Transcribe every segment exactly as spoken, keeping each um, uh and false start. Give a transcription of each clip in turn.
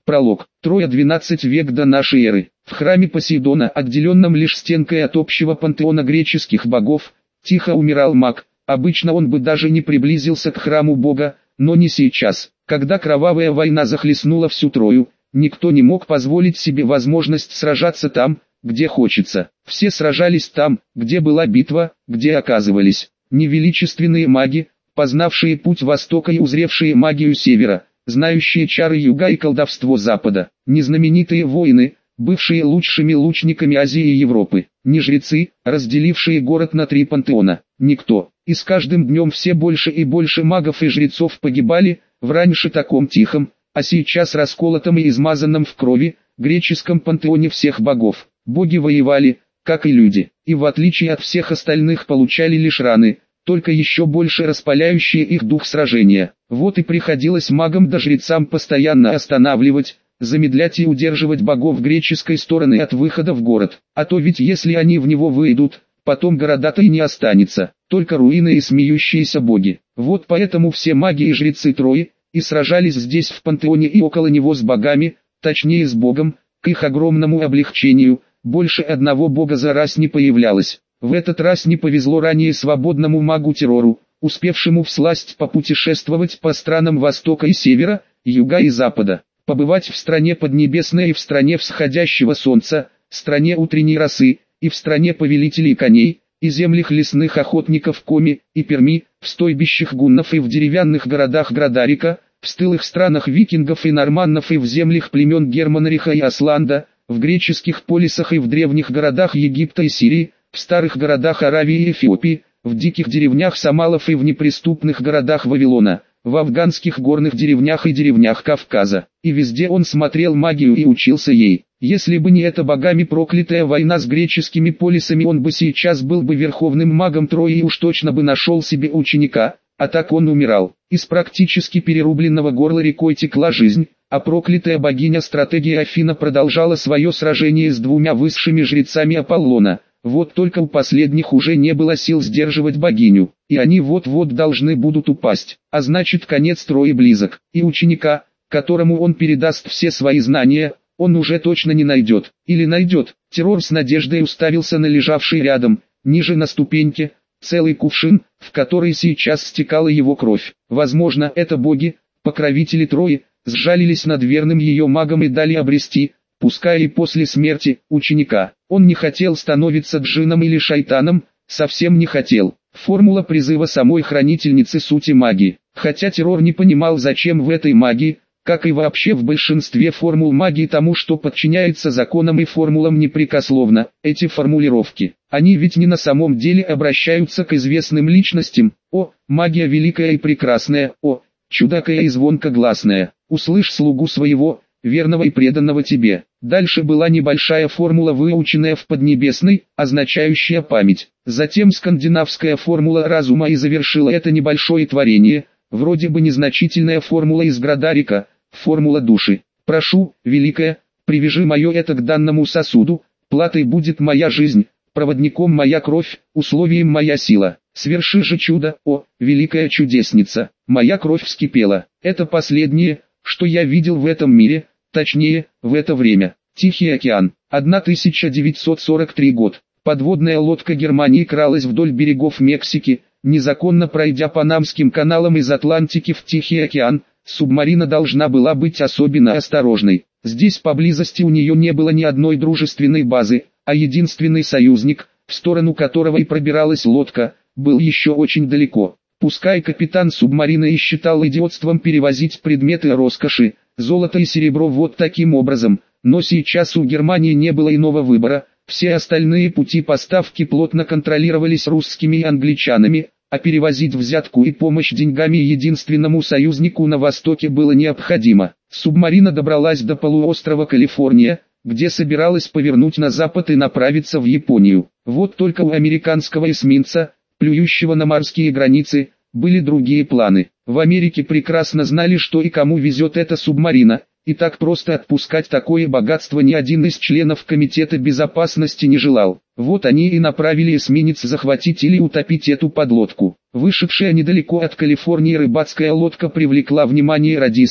Пролог. Троя двенадцатый век до нашей эры. В храме Посейдона, отделенном лишь стенкой от общего пантеона греческих богов, тихо умирал маг. Обычно он бы даже не приблизился к храму бога, но не сейчас. Когда кровавая война захлестнула всю Трою, никто не мог позволить себе возможность сражаться там, где хочется. Все сражались там, где была битва, где оказывались невеличественные маги, познавшие путь Востока и узревшие магию Севера, знающие чары Юга и колдовство Запада, не знаменитые воины, бывшие лучшими лучниками Азии и Европы, не жрецы, разделившие город на три пантеона, никто. И с каждым днем все больше и больше магов и жрецов погибали, в раньше таком тихом, а сейчас расколотом и измазанном в крови, греческом пантеоне всех богов. Боги воевали, как и люди, и в отличие от всех остальных получали лишь раны, только еще больше распаляющие их дух сражения. Вот и приходилось магам да жрецам постоянно останавливать, замедлять и удерживать богов греческой стороны от выхода в город. А то ведь если они в него выйдут, потом города-то и не останется, только руины и смеющиеся боги. Вот поэтому все маги и жрецы Трои и сражались здесь в пантеоне и около него с богами, точнее с богом. К их огромному облегчению, больше одного бога за раз не появлялось. В этот раз не повезло ранее свободному магу Террору, успевшему всласть попутешествовать по странам Востока и Севера, Юга и Запада, побывать в стране Поднебесной и в стране всходящего солнца, стране утренней росы, и в стране повелителей коней, и землях лесных охотников Коми и Перми, в стойбищах гуннов и в деревянных городах Градарика, в стылых странах викингов и норманнов и в землях племен Германариха и Асланда, в греческих полисах и в древних городах Египта и Сирии, в старых городах Аравии и Эфиопии, в диких деревнях Самалов и в неприступных городах Вавилона, в афганских горных деревнях и деревнях Кавказа. И везде он смотрел магию и учился ей. Если бы не эта богами проклятая война с греческими полисами, он бы сейчас был бы верховным магом Трои и уж точно бы нашел себе ученика. А так он умирал. Из практически перерубленного горла рекой текла жизнь, а проклятая богиня-стратегия Афина продолжала свое сражение с двумя высшими жрецами Аполлона. Вот только у последних уже не было сил сдерживать богиню, и они вот-вот должны будут упасть. А значит, конец Трои близок, и ученика, которому он передаст все свои знания, он уже точно не найдет. Или найдет. Террор с надеждой уставился на лежавший рядом, ниже на ступеньке, целый кувшин, в который сейчас стекала его кровь. Возможно, это боги, покровители Трои, сжалились над верным ее магом и дали обрести, пускай и после смерти, ученика. Он не хотел становиться джинном или шайтаном, совсем не хотел. Формула призыва самой хранительницы сути магии. Хотя Террор не понимал, зачем в этой магии, как и вообще в большинстве формул магии, тому, что подчиняется законам и формулам непрекословно, эти формулировки. Они ведь не на самом деле обращаются к известным личностям. О, магия великая и прекрасная, о, чудакая и звонкогласная, услышь слугу своего, верного и преданного тебе. Дальше была небольшая формула, выученная в Поднебесной, означающая память. Затем скандинавская формула разума и завершила это небольшое творение, вроде бы незначительная формула из Градарика, формула души. Прошу, великая, привяжи мое это к данному сосуду, платой будет моя жизнь, проводником моя кровь, условием моя сила. Сверши же чудо, о, великая чудесница. Моя кровь вскипела. Это последнее, что я видел в этом мире, точнее, в это время. Тихий океан. тысяча девятьсот сорок третий год. Подводная лодка Германии кралась вдоль берегов Мексики, незаконно пройдя Панамским каналом из Атлантики в Тихий океан. Субмарина должна была быть особенно осторожной. Здесь поблизости у нее не было ни одной дружественной базы, а единственный союзник, в сторону которого и пробиралась лодка, был еще очень далеко. Пускай капитан субмарины и считал идиотством перевозить предметы роскоши, золото и серебро вот таким образом, но сейчас у Германии не было иного выбора, все остальные пути поставки плотно контролировались русскими и англичанами, а перевозить взятку и помощь деньгами единственному союзнику на востоке было необходимо. Субмарина добралась до полуострова Калифорния, где собиралась повернуть на запад и направиться в Японию. Вот только у американского эсминца, плюющего на морские границы, были другие планы. В Америке прекрасно знали, что и кому везет эта субмарина, и так просто отпускать такое богатство ни один из членов Комитета безопасности не желал. Вот они и направили эсминец захватить или утопить эту подлодку. Вышедшая недалеко от Калифорнии рыбацкая лодка привлекла внимание радиста,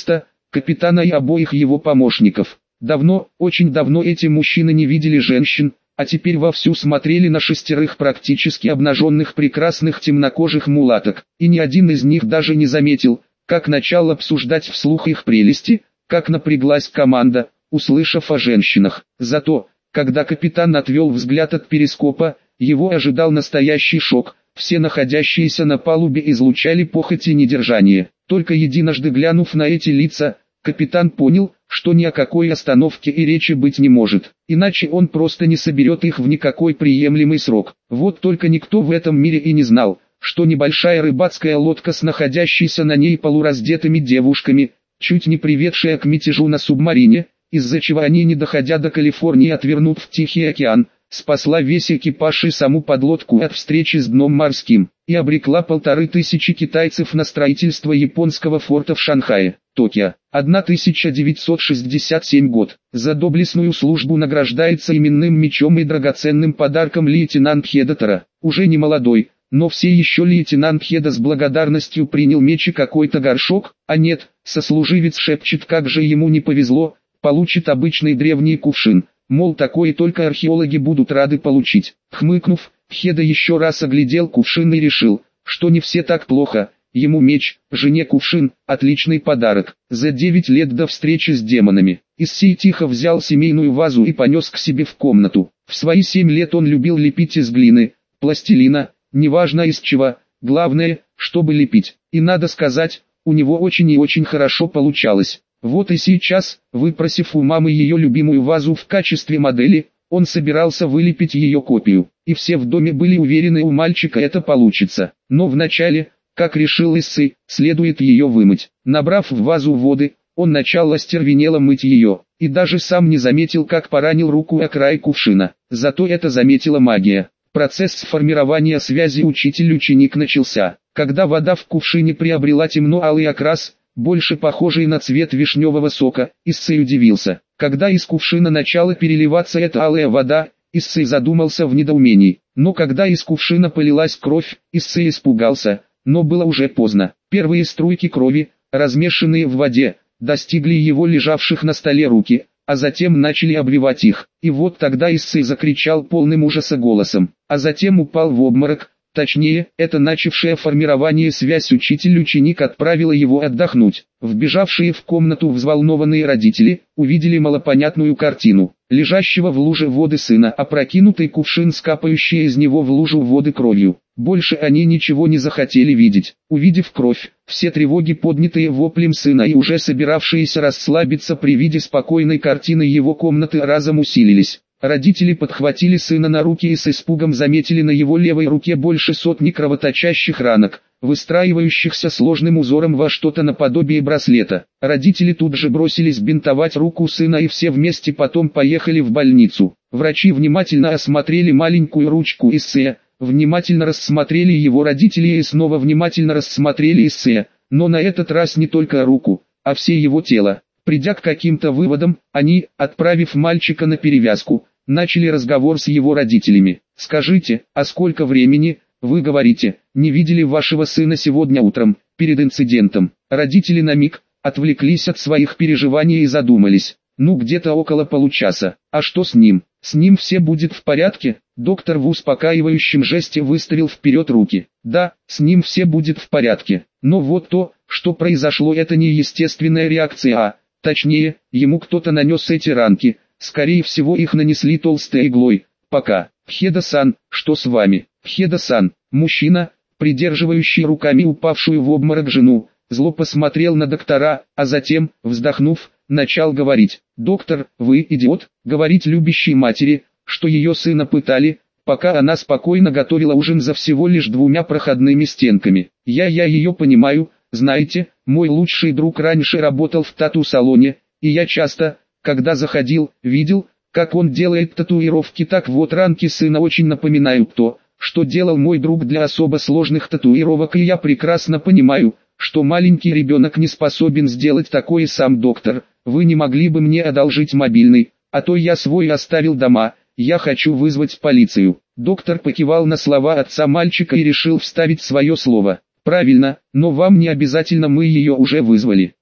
капитана и обоих его помощников. Давно, очень давно эти мужчины не видели женщин, а теперь вовсю смотрели на шестерых практически обнаженных прекрасных темнокожих мулаток, и ни один из них даже не заметил, как начал обсуждать вслух их прелести, как напряглась команда, услышав о женщинах. Зато, когда капитан отвел взгляд от перископа, его ожидал настоящий шок. Все находящиеся на палубе излучали похоть и недержание. Только единожды глянув на эти лица, капитан понял, что ни о какой остановке и речи быть не может, иначе он просто не соберет их в никакой приемлемый срок. Вот только никто в этом мире и не знал, что небольшая рыбацкая лодка с находящейся на ней полураздетыми девушками, чуть не приведшая к мятежу на субмарине, из-за чего они, не доходя до Калифорнии, отвернут в Тихий океан, спасла весь экипаж и саму подлодку от встречи с дном морским, и обрекла полторы тысячи китайцев на строительство японского форта в Шанхае, Токио. тысяча девятьсот шестьдесят седьмой год. За доблестную службу награждается именным мечом и драгоценным подарком лейтенант Хедотера, уже не молодой, но все еще лейтенант Хеда с благодарностью принял меч и какой-то горшок, а нет, сослуживец шепчет, как же ему не повезло, получит обычный древний кувшин. Мол, такое только археологи будут рады получить. Хмыкнув, Хеда еще раз оглядел кувшин и решил, что не все так плохо. Ему меч, жене кувшин, отличный подарок. За девять лет до встречи с демонами, Иссей тихо взял семейную вазу и понес к себе в комнату. В свои семь лет он любил лепить из глины, пластилина, неважно из чего, главное, чтобы лепить. И надо сказать, у него очень и очень хорошо получалось. Вот и сейчас, выпросив у мамы ее любимую вазу в качестве модели, он собирался вылепить ее копию, и все в доме были уверены, у мальчика это получится. Но вначале, как решил Иссей, следует ее вымыть. Набрав в вазу воды, он начал остервенело мыть ее, и даже сам не заметил, как поранил руку о край кувшина. Зато это заметила магия. Процесс формирования связи учитель-ученик начался. Когда вода в кувшине приобрела темно-алый окрас, больше похожий на цвет вишневого сока, Иссей удивился. Когда из кувшина начала переливаться эта алая вода, Иссей задумался в недоумении. Но когда из кувшина полилась кровь, Иссей испугался, но было уже поздно. Первые струйки крови, размешанные в воде, достигли его лежавших на столе руки, а затем начали обвивать их. И вот тогда Иссей закричал полным ужаса голосом, а затем упал в обморок. Точнее, это начавшая формирование связь учитель-ученик отправила его отдохнуть. Вбежавшие в комнату взволнованные родители увидели малопонятную картину. Лежащего в луже воды сына, опрокинутый кувшин с капающей из него в лужу воды кровью. Больше они ничего не захотели видеть. Увидев кровь, все тревоги, поднятые воплем сына и уже собиравшиеся расслабиться при виде спокойной картины его комнаты, разом усилились. Родители подхватили сына на руки и с испугом заметили на его левой руке больше сотни кровоточащих ранок, выстраивающихся сложным узором во что-то наподобие браслета. Родители тут же бросились бинтовать руку сына, и все вместе потом поехали в больницу. Врачи внимательно осмотрели маленькую ручку Иссея, внимательно рассмотрели его родителей и снова внимательно рассмотрели Иссея, но на этот раз не только руку, а все его тело. Придя к каким-то выводам, они, отправив мальчика на перевязку, начали разговор с его родителями. «Скажите, а сколько времени, вы говорите, не видели вашего сына сегодня утром, перед инцидентом?» Родители на миг отвлеклись от своих переживаний и задумались. «Ну, где-то около получаса. А что с ним? С ним все будет в порядке?» Доктор в успокаивающем жесте выставил вперед руки. «Да, с ним все будет в порядке. Но вот то, что произошло, это не естественная реакция, а, точнее, ему кто-то нанес эти ранки. Скорее всего, их нанесли толстой иглой. Пока. Хеда-сан, что с вами?» Хеда-сан, мужчина, придерживающий руками упавшую в обморок жену, зло посмотрел на доктора, а затем, вздохнув, начал говорить. «Доктор, вы идиот, говорить любящей матери, что ее сына пытали, пока она спокойно готовила ужин за всего лишь двумя проходными стенками. Я я ее понимаю, знаете, мой лучший друг раньше работал в тату-салоне, и я часто, когда заходил, видел, как он делает татуировки. Так вот, ранки сына очень напоминают то, что делал мой друг для особо сложных татуировок, и я прекрасно понимаю, что маленький ребенок не способен сделать такое сам. Доктор, вы не могли бы мне одолжить мобильный, а то я свой оставил дома, я хочу вызвать полицию». Доктор покивал на слова отца мальчика и решил вставить свое слово. «Правильно, но вам не обязательно, мы ее уже вызвали.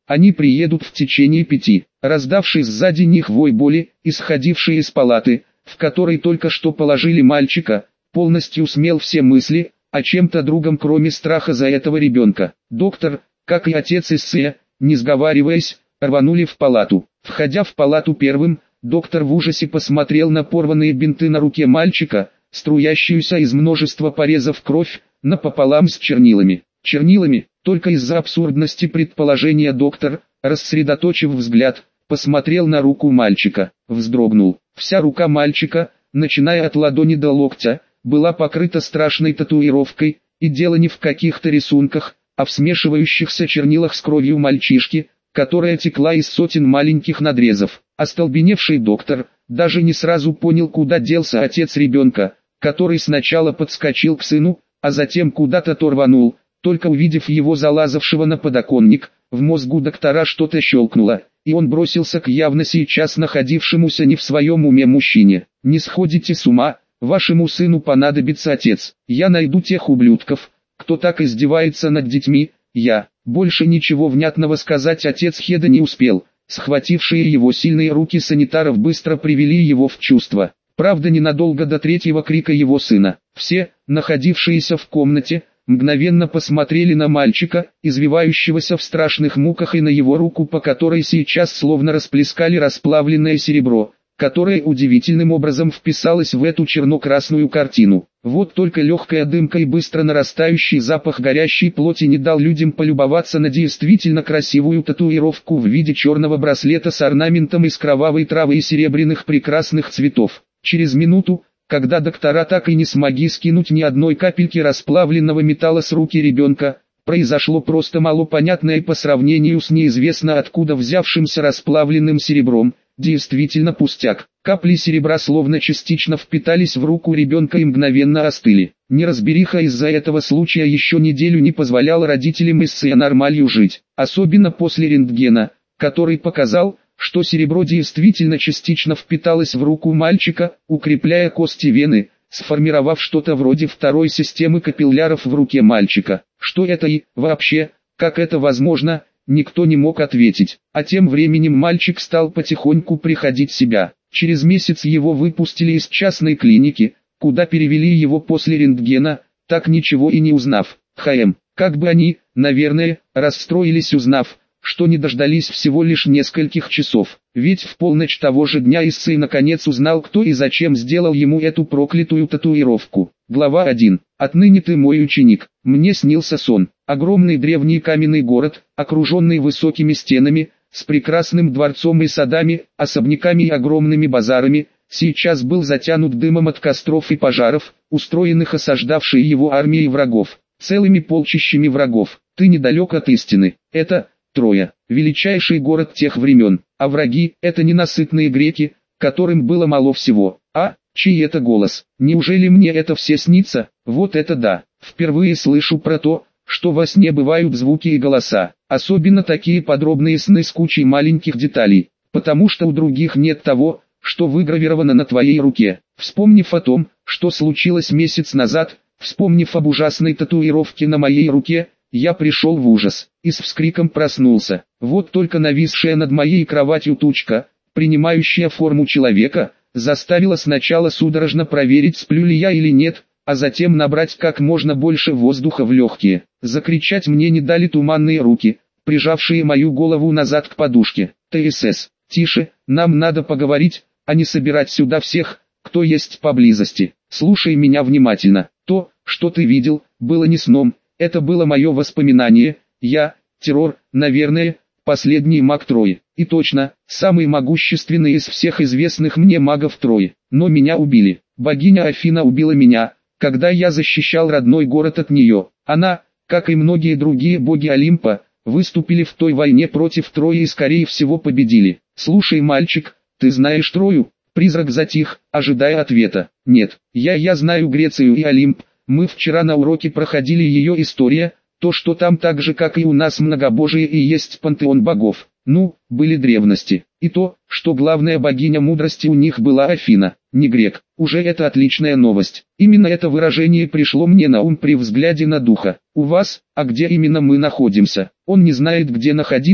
Они приедут в течение пяти. Раздавший сзади них вой боли, исходивший из палаты, в которой только что положили мальчика, полностью смел все мысли о чем-то другом, кроме страха за этого ребенка. Доктор, как и отец Иссе, не сговариваясь, рванули в палату. Входя в палату первым, доктор в ужасе посмотрел на порванные бинты на руке мальчика, струящуюся из множества порезов кровь, напополам с чернилами. Чернилами, только из-за абсурдности предположения доктор, рассредоточив взгляд, посмотрел на руку мальчика, вздрогнул. Вся рука мальчика, начиная от ладони до локтя, была покрыта страшной татуировкой, и дело не в каких-то рисунках, а в смешивающихся чернилах с кровью мальчишки, которая текла из сотен маленьких надрезов. Остолбеневший доктор даже не сразу понял, куда делся отец ребенка, который сначала подскочил к сыну, а затем куда-то то рванул. Только увидев его залазавшего на подоконник, в мозгу доктора что-то щелкнуло, и он бросился к явно сейчас находившемуся не в своем уме мужчине. «Не сходите с ума, вашему сыну понадобится отец. Я найду тех ублюдков, кто так издевается над детьми, я». Больше ничего внятного сказать отец Хеда не успел. Схватившие его сильные руки санитаров быстро привели его в чувство. Правда, ненадолго до третьего крика его сына. Все, находившиеся в комнате, мгновенно посмотрели на мальчика, извивающегося в страшных муках, и на его руку, по которой сейчас словно расплескали расплавленное серебро, которое удивительным образом вписалось в эту черно-красную картину. Вот только легкая дымка и быстро нарастающий запах горящей плоти не дал людям полюбоваться на действительно красивую татуировку в виде черного браслета с орнаментом из кровавой травы и серебряных прекрасных цветов. Через минуту, когда доктора так и не смогли скинуть ни одной капельки расплавленного металла с руки ребенка, произошло просто малопонятное по сравнению с неизвестно откуда взявшимся расплавленным серебром. Действительно пустяк. Капли серебра словно частично впитались в руку ребенка и мгновенно остыли. Неразбериха из-за этого случая еще неделю не позволяла родителям Иссе нормально жить. Особенно после рентгена, который показал, что серебро действительно частично впиталось в руку мальчика, укрепляя кости вены, сформировав что-то вроде второй системы капилляров в руке мальчика. Что это и, вообще, как это возможно, никто не мог ответить. А тем временем мальчик стал потихоньку приходить в себя. Через месяц его выпустили из частной клиники, куда перевели его после рентгена, так ничего и не узнав. ХМ, как бы они, наверное, расстроились, узнав, что не дождались всего лишь нескольких часов. Ведь в полночь того же дня Иссе наконец узнал, кто и зачем сделал ему эту проклятую татуировку. Глава один. Отныне ты мой ученик. Мне снился сон. Огромный древний каменный город, окруженный высокими стенами, с прекрасным дворцом и садами, особняками и огромными базарами, сейчас был затянут дымом от костров и пожаров, устроенных осаждавшей его армией врагов, целыми полчищами врагов. Ты недалек от истины. Это Троя, величайший город тех времен, а враги – это ненасытные греки, которым было мало всего. А, чей это голос? Неужели мне это все снится? Вот это да! Впервые слышу про то, что во сне бывают звуки и голоса, особенно такие подробные сны с кучей маленьких деталей, потому что у других нет того, что выгравировано на твоей руке. Вспомнив о том, что случилось месяц назад, вспомнив об ужасной татуировке на моей руке, я пришел в ужас и с вскриком проснулся. Вот только нависшая над моей кроватью тучка, принимающая форму человека, заставила сначала судорожно проверить, сплю ли я или нет, а затем набрать как можно больше воздуха в легкие. Закричать мне не дали туманные руки, прижавшие мою голову назад к подушке. ТСС, тише, нам надо поговорить, а не собирать сюда всех, кто есть поблизости. Слушай меня внимательно. То, что ты видел, было не сном. Это было мое воспоминание, я, террор, наверное, последний маг Трои. И точно, самый могущественный из всех известных мне магов Трои. Но меня убили. Богиня Афина убила меня, когда я защищал родной город от нее. Она, как и многие другие боги Олимпа, выступили в той войне против Трои и скорее всего победили. Слушай, мальчик, ты знаешь Трою? Призрак затих, ожидая ответа. Нет, я я знаю Грецию и Олимп. Мы вчера на уроке проходили ее история, то что там так же как и у нас многобожие и есть пантеон богов. Ну, были древности. И то, что главная богиня мудрости у них была Афина, не грек. Уже это отличная новость. Именно это выражение пришло мне на ум при взгляде на духа. У вас, а где именно мы находимся? Он не знает, где находиться,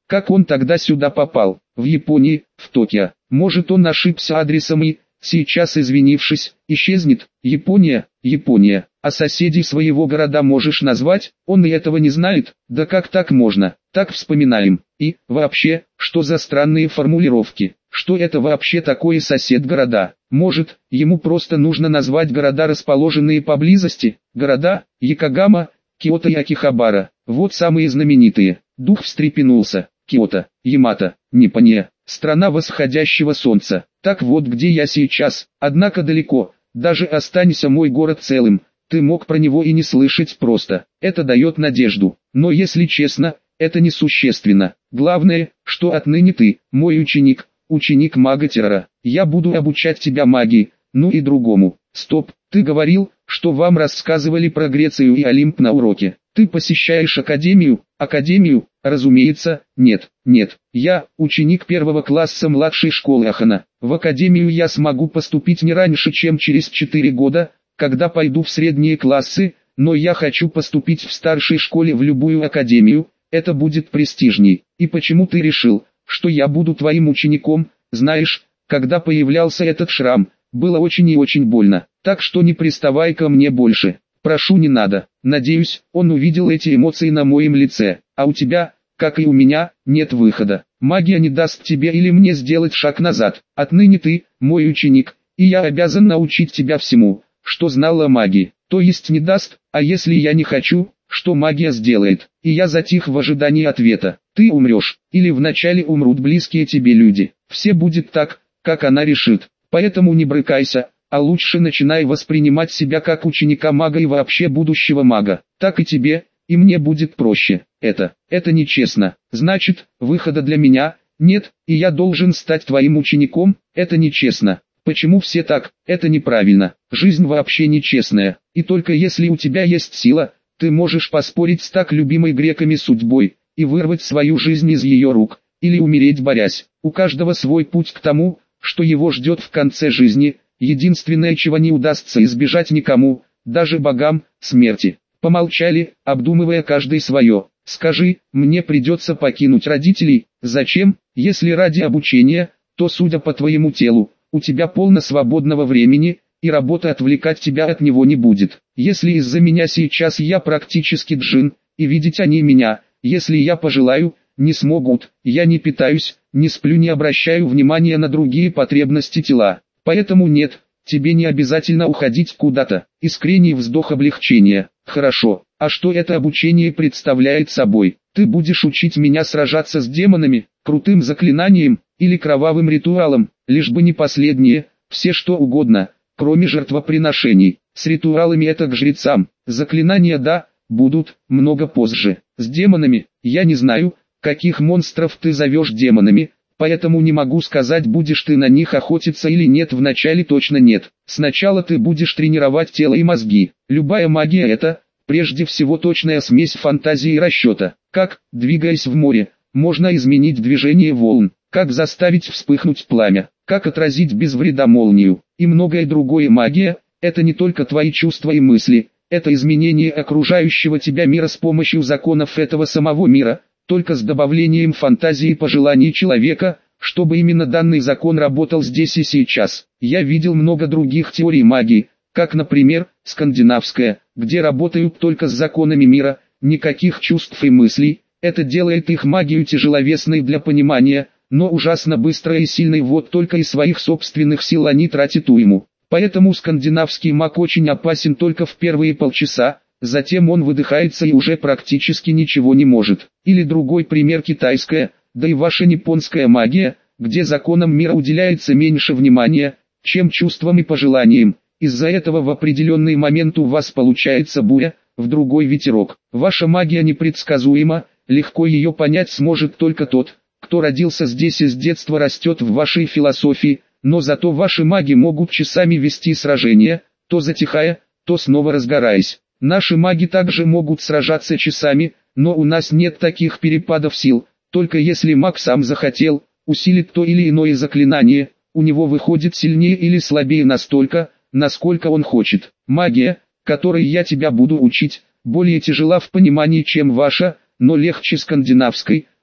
Как он тогда сюда попал? В Японии, в Токио. Может, он ошибся адресом и, сейчас извинившись, исчезнет? Япония, Япония. А соседей своего города можешь назвать? Он и этого не знает? Да как так можно? Так вспоминаем. И, вообще, что за странные формулировки? Что это вообще такое сосед города? Может, ему просто нужно назвать города, расположенные поблизости? Города, Якогама, Киото и Акихабара. Вот самые знаменитые. Дух встрепенулся. Киото, Ямато, Ниппония, страна восходящего солнца. Так вот где я сейчас. Однако далеко, даже останься мой город целым, ты мог про него и не слышать просто. Это дает надежду. Но если честно, это несущественно. Главное, что отныне ты, мой ученик, ученик мага-террора. Я буду обучать тебя магии, ну и другому. Стоп, ты говорил, что вам рассказывали про Грецию и Олимп на уроке. Ты посещаешь академию? Академию? Разумеется, нет, нет. Я, ученик первого класса младшей школы Ахана. В академию я смогу поступить не раньше, чем через четыре года, когда пойду в средние классы, но я хочу поступить в старшей школе в любую академию, это будет престижней. И почему ты решил, что я буду твоим учеником? Знаешь, когда появлялся этот шрам, было очень и очень больно, так что не приставай ко мне больше. Прошу, не надо. Надеюсь, он увидел эти эмоции на моем лице, а у тебя, как и у меня, нет выхода. Магия не даст тебе или мне сделать шаг назад. Отныне ты, мой ученик, и я обязан научить тебя всему, что знал о магии. То есть не даст, а если я не хочу, что магия сделает? И я затих в ожидании ответа. Ты умрешь, или вначале умрут близкие тебе люди. Все будет так, как она решит. Поэтому не брыкайся, а лучше начинай воспринимать себя как ученика мага и вообще будущего мага. Так и тебе, и мне будет проще. Это, это нечестно. Значит, выхода для меня нет, и я должен стать твоим учеником? Это нечестно. Почему все так? Это неправильно. Жизнь вообще нечестная. И только если у тебя есть сила, ты можешь поспорить с так любимой греками судьбой и вырвать свою жизнь из ее рук, или умереть борясь. У каждого свой путь к тому, что его ждет в конце жизни. Единственное, чего не удастся избежать никому, даже богам, смерти. Помолчали, обдумывая каждый свое. Скажи, мне придется покинуть родителей? Зачем? Если ради обучения, то, судя по твоему телу, у тебя полно свободного времени, и работа отвлекать тебя от него не будет. Если из-за меня сейчас я практически джин, и видеть они меня, если я пожелаю, не смогут. Я не питаюсь, не сплю, не обращаю внимания на другие потребности тела. Поэтому нет, тебе не обязательно уходить куда-то. Искренний вздох облегчения. Хорошо, а что это обучение представляет собой? Ты будешь учить меня сражаться с демонами, крутым заклинанием, или кровавым ритуалом, лишь бы не последнее, все что угодно, кроме жертвоприношений. С ритуалами это к жрецам, заклинания да, будут, много позже. С демонами, я не знаю, каких монстров ты зовешь демонами, поэтому не могу сказать, будешь ты на них охотиться или нет. Вначале точно нет. Сначала ты будешь тренировать тело и мозги. Любая магия это, прежде всего, точная смесь фантазии и расчета. Как, двигаясь в море, можно изменить движение волн, как заставить вспыхнуть пламя, как отразить без вреда молнию, и многое другое. Магия – это не только твои чувства и мысли, это изменение окружающего тебя мира с помощью законов этого самого мира, только с добавлением фантазии и пожеланий человека, чтобы именно данный закон работал здесь и сейчас. Я видел много других теорий магии, как, например, скандинавская, где работают только с законами мира, никаких чувств и мыслей. Это делает их магию тяжеловесной для понимания, но ужасно быстрой и сильной. Вот только из своих собственных сил они тратят уйму. Поэтому скандинавский маг очень опасен только в первые полчаса. Затем он выдыхается и уже практически ничего не может. Или другой пример: китайская, да и ваша японская магия, где законам мира уделяется меньше внимания, чем чувствам и пожеланиям. Из-за этого в определенный момент у вас получается буря, в другой ветерок. Ваша магия непредсказуема, легко ее понять сможет только тот, кто родился здесь и с детства растет в вашей философии, но зато ваши маги могут часами вести сражения, то затихая, то снова разгораясь. Наши маги также могут сражаться часами, но у нас нет таких перепадов сил, только если маг сам захотел, усилит то или иное заклинание, у него выходит сильнее или слабее настолько, насколько он хочет. Магия, которой я тебя буду учить, более тяжела в понимании, чем ваша, но легче скандинавской.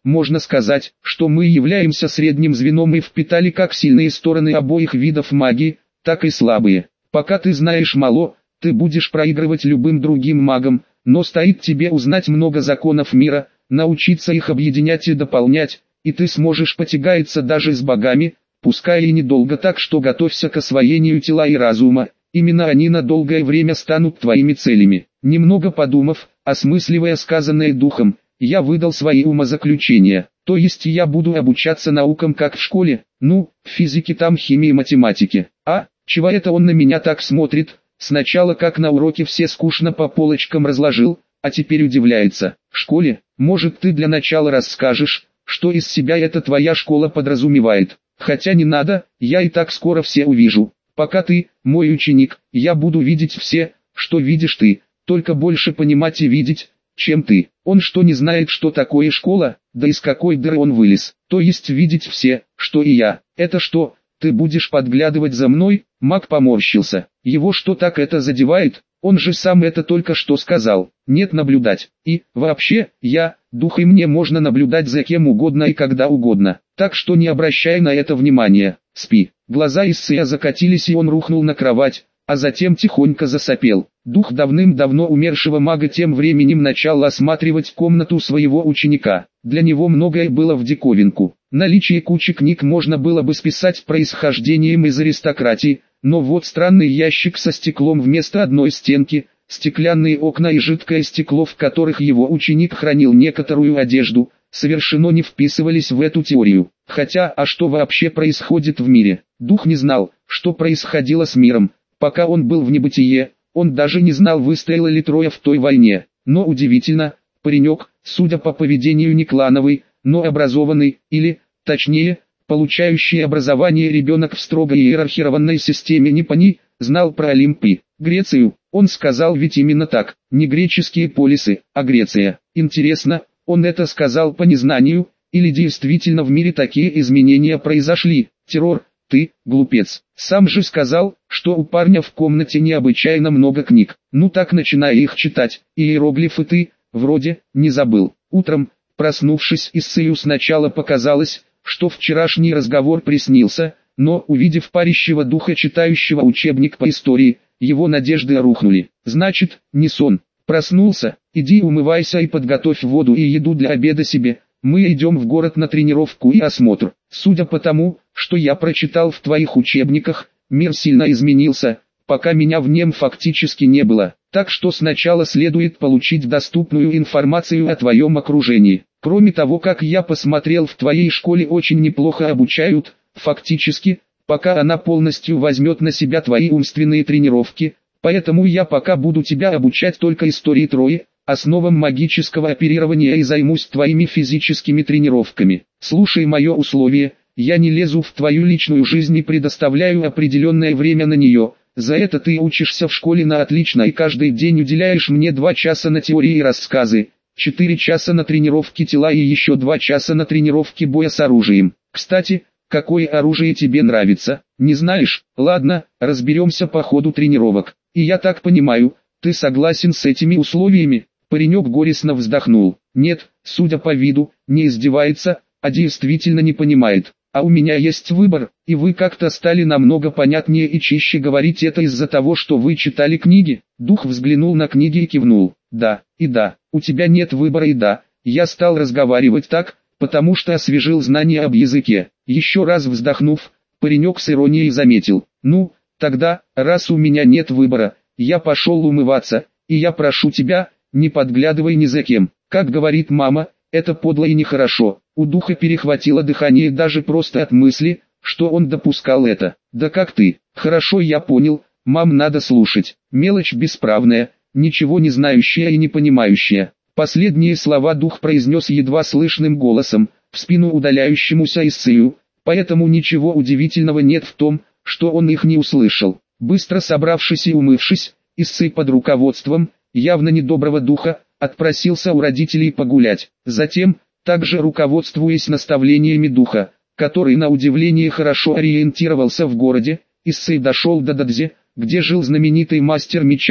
можно сказать, что мы являемся средним звеном и впитали как сильные стороны обоих видов магии, так и слабые. Пока ты знаешь мало, ты будешь проигрывать любым другим магам, но стоит тебе узнать много законов мира, научиться их объединять и дополнять, и ты сможешь потягаться даже с богами, пускай и недолго, так что готовься к освоению тела и разума, именно они на долгое время станут твоими целями. Немного подумав, осмысливая сказанное духом, я выдал свои умозаключения. То есть я буду обучаться наукам как в школе, ну, физике там, химии, математике. А, чего это он на меня так смотрит? Сначала как на уроке все скучно по полочкам разложил, а теперь удивляется. В школе, может, ты для начала расскажешь, что из себя эта твоя школа подразумевает. Хотя не надо, я и так скоро все увижу. Пока ты, мой ученик, я буду видеть все, что видишь ты, только больше понимать и видеть, чем ты. Он что, не знает, что такое школа? Да из какой дыры он вылез? То есть видеть все, что и я. Это что, ты будешь подглядывать за мной? Маг поморщился. Его что так это задевает? Он же сам это только что сказал. Нет, наблюдать. И, вообще, я, дух, и мне можно наблюдать за кем угодно и когда угодно. Так что не обращай на это внимания. Спи. Глаза Иссея закатились, и он рухнул на кровать, а затем тихонько засопел. Дух давным-давно умершего мага тем временем начал осматривать комнату своего ученика. Для него многое было в диковинку. Наличие кучи книг можно было бы списать происхождением из аристократии, но вот странный ящик со стеклом вместо одной стенки, стеклянные окна и жидкое стекло, в которых его ученик хранил некоторую одежду, совершенно не вписывались в эту теорию. Хотя, а что вообще происходит в мире? Дух не знал, что происходило с миром, пока он был в небытие. Он даже не знал, выстояла ли Троя в той войне. Но удивительно, паренек, судя по поведению, не клановый, но образованный, или, точнее, получающий образование ребенок в строго иерархированной системе Непани, знал про Олимп и Грецию. Он сказал ведь именно так, не греческие полисы, а Греция. Интересно, он это сказал по незнанию, или действительно в мире такие изменения произошли? Террор. Ты, глупец, сам же сказал, что у парня в комнате необычайно много книг. Ну так начинай их читать, иероглифы ты, вроде, не забыл. Утром, проснувшись, Иссею сначала показалось, что вчерашний разговор приснился, но, увидев парящего духа, читающего учебник по истории, его надежды рухнули. Значит, не сон. Проснулся, иди умывайся и подготовь воду и еду для обеда себе. Мы идем в город на тренировку и осмотр. Судя по тому, что я прочитал в твоих учебниках, мир сильно изменился, пока меня в нем фактически не было. Так что сначала следует получить доступную информацию о твоем окружении. Кроме того, как я посмотрел, в твоей школе очень неплохо обучают, фактически, пока она полностью возьмет на себя твои умственные тренировки. Поэтому я пока буду тебя обучать только истории Трои, основам магического оперирования, и займусь твоими физическими тренировками. Слушай мое условие, я не лезу в твою личную жизнь и предоставляю определенное время на нее. За это ты учишься в школе на отлично и каждый день уделяешь мне два часа на теории и рассказы, четыре часа на тренировки тела и еще два часа на тренировки боя с оружием. Кстати, какое оружие тебе нравится? Не знаешь? Ладно, разберемся по ходу тренировок. И я так понимаю, ты согласен с этими условиями? Паренек горестно вздохнул. Нет, судя по виду, не издевается, а действительно не понимает. А у меня есть выбор, и вы как-то стали намного понятнее и чище говорить. Это из-за того, что вы читали книги? Дух взглянул на книги и кивнул. Да, и да, у тебя нет выбора, и да, я стал разговаривать так, потому что освежил знания об языке. Еще раз вздохнув, паренек с иронией заметил. Ну, тогда, раз у меня нет выбора, я пошел умываться, и я прошу тебя, не подглядывай ни за кем. Как говорит мама, это подло и нехорошо. У духа перехватило дыхание даже просто от мысли, что он допускал это. Да как ты? Хорошо, я понял, мам, надо слушать. Мелочь бесправная, ничего не знающая и не понимающая. Последние слова дух произнес едва слышным голосом, в спину удаляющемуся Иссею, поэтому ничего удивительного нет в том, что он их не услышал. Быстро собравшись и умывшись, Иссей под руководством, явно недоброго духа, отпросился у родителей погулять. Затем, также руководствуясь наставлениями духа, который на удивление хорошо ориентировался в городе, Иссей дошел до Дадзе, где жил знаменитый мастер меча,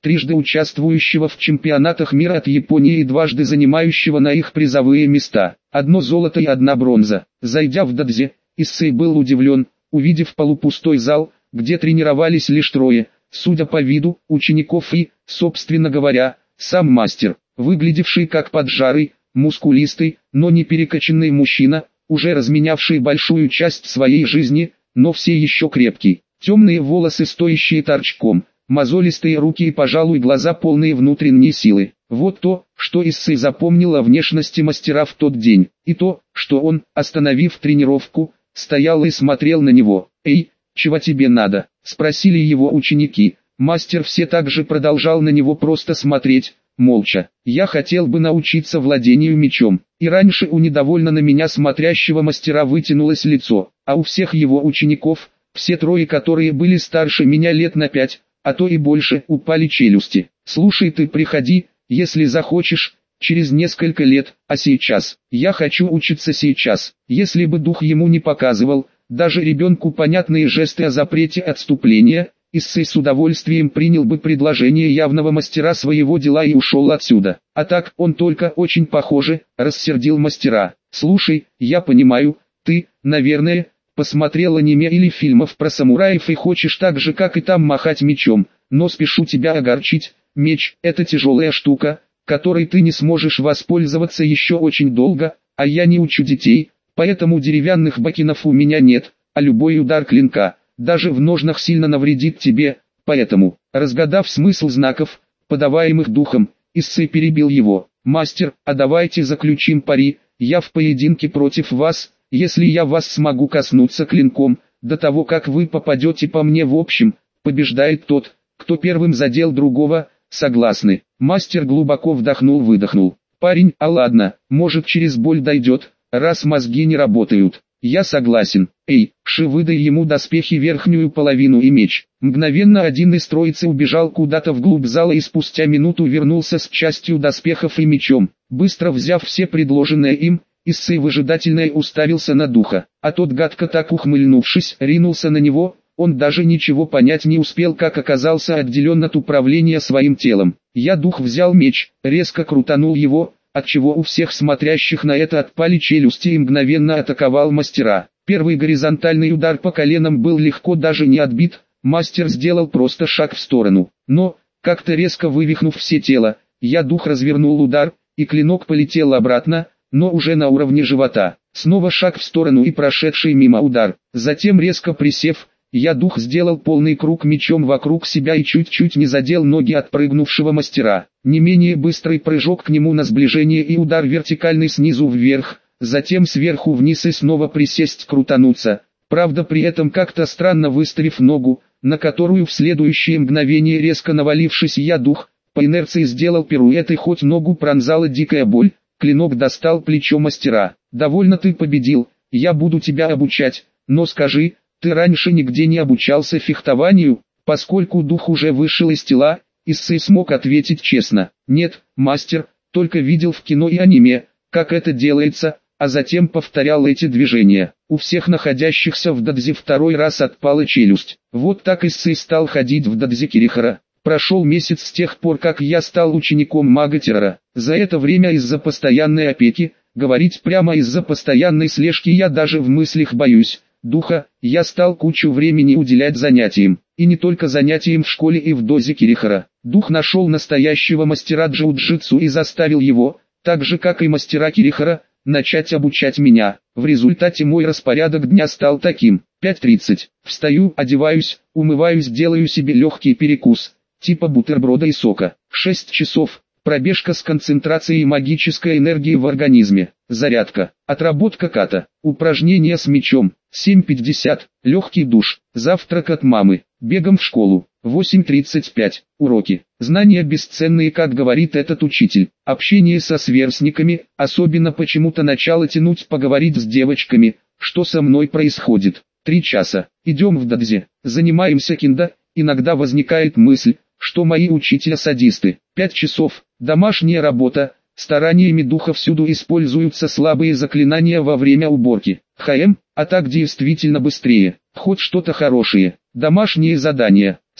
трижды участвующего в чемпионатах мира от Японии и дважды занимающего на их призовые места. Одно золото и одна бронза. Зайдя в додзе, Issei был удивлен, увидев полупустой зал, где тренировались лишь трое, судя по виду, учеников и, собственно говоря, сам мастер, выглядевший как поджарый, мускулистый, но не перекачанный мужчина, уже разменявший большую часть своей жизни, но все еще крепкий. Темные волосы, стоящие торчком, мозолистые руки и, пожалуй, глаза, полные внутренней силы. Вот то, что Issei запомнил о внешности мастера в тот день, и то, что он, остановив тренировку, стоял и смотрел на него. «Эй, чего тебе надо?» – спросили его ученики. Мастер все так же продолжал на него просто смотреть, молча. «Я хотел бы научиться владению мечом». И раньше у недовольно на меня смотрящего мастера вытянулось лицо, а у всех его учеников, все трое, которые были старше меня лет на пять, а то и больше, упали челюсти. «Слушай, ты приходи, если захочешь, через несколько лет, а сейчас, я хочу учиться сейчас». Если бы дух ему не показывал, даже ребенку понятные жесты о запрете отступления, Issei с удовольствием принял бы предложение явного мастера своего дела и ушел отсюда. А так, он только очень похоже, рассердил мастера. «Слушай, я понимаю, ты, наверное, посмотрел аниме или фильмов про самураев и хочешь так же, как и там, махать мечом, но спешу тебя огорчить, меч – это тяжелая штука, которой ты не сможешь воспользоваться еще очень долго, а я не учу детей, поэтому деревянных бакенов у меня нет, а любой удар клинка, даже в ножнах, сильно навредит тебе, поэтому, разгадав смысл знаков, подаваемых духом, Issei перебил его. «Мастер, а давайте заключим пари, я в поединке против вас, если я вас смогу коснуться клинком, до того как вы попадете по мне, в общем, побеждает тот, кто первым задел другого, согласны?» Мастер глубоко вдохнул-выдохнул. «Парень, а ладно, может через боль дойдет, раз мозги не работают. Я согласен. Эй, Ши, выдай ему доспехи, верхнюю половину и меч». Мгновенно один из троицы убежал куда-то вглубь зала и спустя минуту вернулся с частью доспехов и мечом. Быстро взяв все предложенное им, Issei выжидательно уставился на духа, а тот, гадко так ухмыльнувшись, ринулся на него. Он даже ничего понять не успел, как оказался отделен от управления своим телом. Я дух взял меч, резко крутанул его, отчего у всех смотрящих на это отпали челюсти, и мгновенно атаковал мастера. Первый горизонтальный удар по коленам был легко, даже не отбит, мастер сделал просто шаг в сторону. Но, как-то резко вывихнув все тело, я дух развернул удар, и клинок полетел обратно, но уже на уровне живота. Снова шаг в сторону и прошедший мимо удар. Затем, резко присев, я дух сделал полный круг мечом вокруг себя и чуть-чуть не задел ноги отпрыгнувшего мастера. Не менее быстрый прыжок к нему на сближение и удар вертикальный снизу вверх, затем сверху вниз и снова присесть, крутануться. Правда, при этом как-то странно выставив ногу, на которую в следующее мгновение, резко навалившись, я дух, по инерции сделал пируэт, и хоть ногу пронзала дикая боль, клинок достал плечо мастера. «Довольно ты победил, я буду тебя обучать, но скажи, ты раньше нигде не обучался фехтованию?» Поскольку дух уже вышел из тела, Issei смог ответить честно: «Нет, мастер, только видел в кино и аниме, как это делается», а затем повторял эти движения. У всех находящихся в додзе второй раз отпала челюсть. Вот так Issei стал ходить в додзе Кирихара. Прошел месяц с тех пор, как я стал учеником мага-террора. За это время из-за постоянной опеки, говорить прямо из-за постоянной слежки, я даже в мыслях боюсь духа, я стал кучу времени уделять занятиям. И не только занятиям в школе и в додзе Кирихара. Дух нашел настоящего мастера джиу-джитсу и заставил его, так же как и мастера Кирихара, начать обучать меня. В результате мой распорядок дня стал таким: пять тридцать. Встаю, одеваюсь, умываюсь, делаю себе легкий перекус, типа бутерброда и сока. шесть часов. Пробежка с концентрацией магической энергии в организме. Зарядка. Отработка ката. Упражнения с мечом. семь пятьдесят. Легкий душ. Завтрак от мамы. Бегом в школу. восемь тридцать пять. Уроки. Знания бесценные, как говорит этот учитель. Общение со сверстниками, особенно почему-то начало тянуть поговорить с девочками, что со мной происходит. три часа. Идем в додзе. Занимаемся кендо. Иногда возникает мысль, что мои учителя садисты. пять часов. Домашняя работа. Стараниями духа всюду используются слабые заклинания во время уборки. ХМ, а так действительно быстрее. Хоть что-то хорошее. Домашние задания.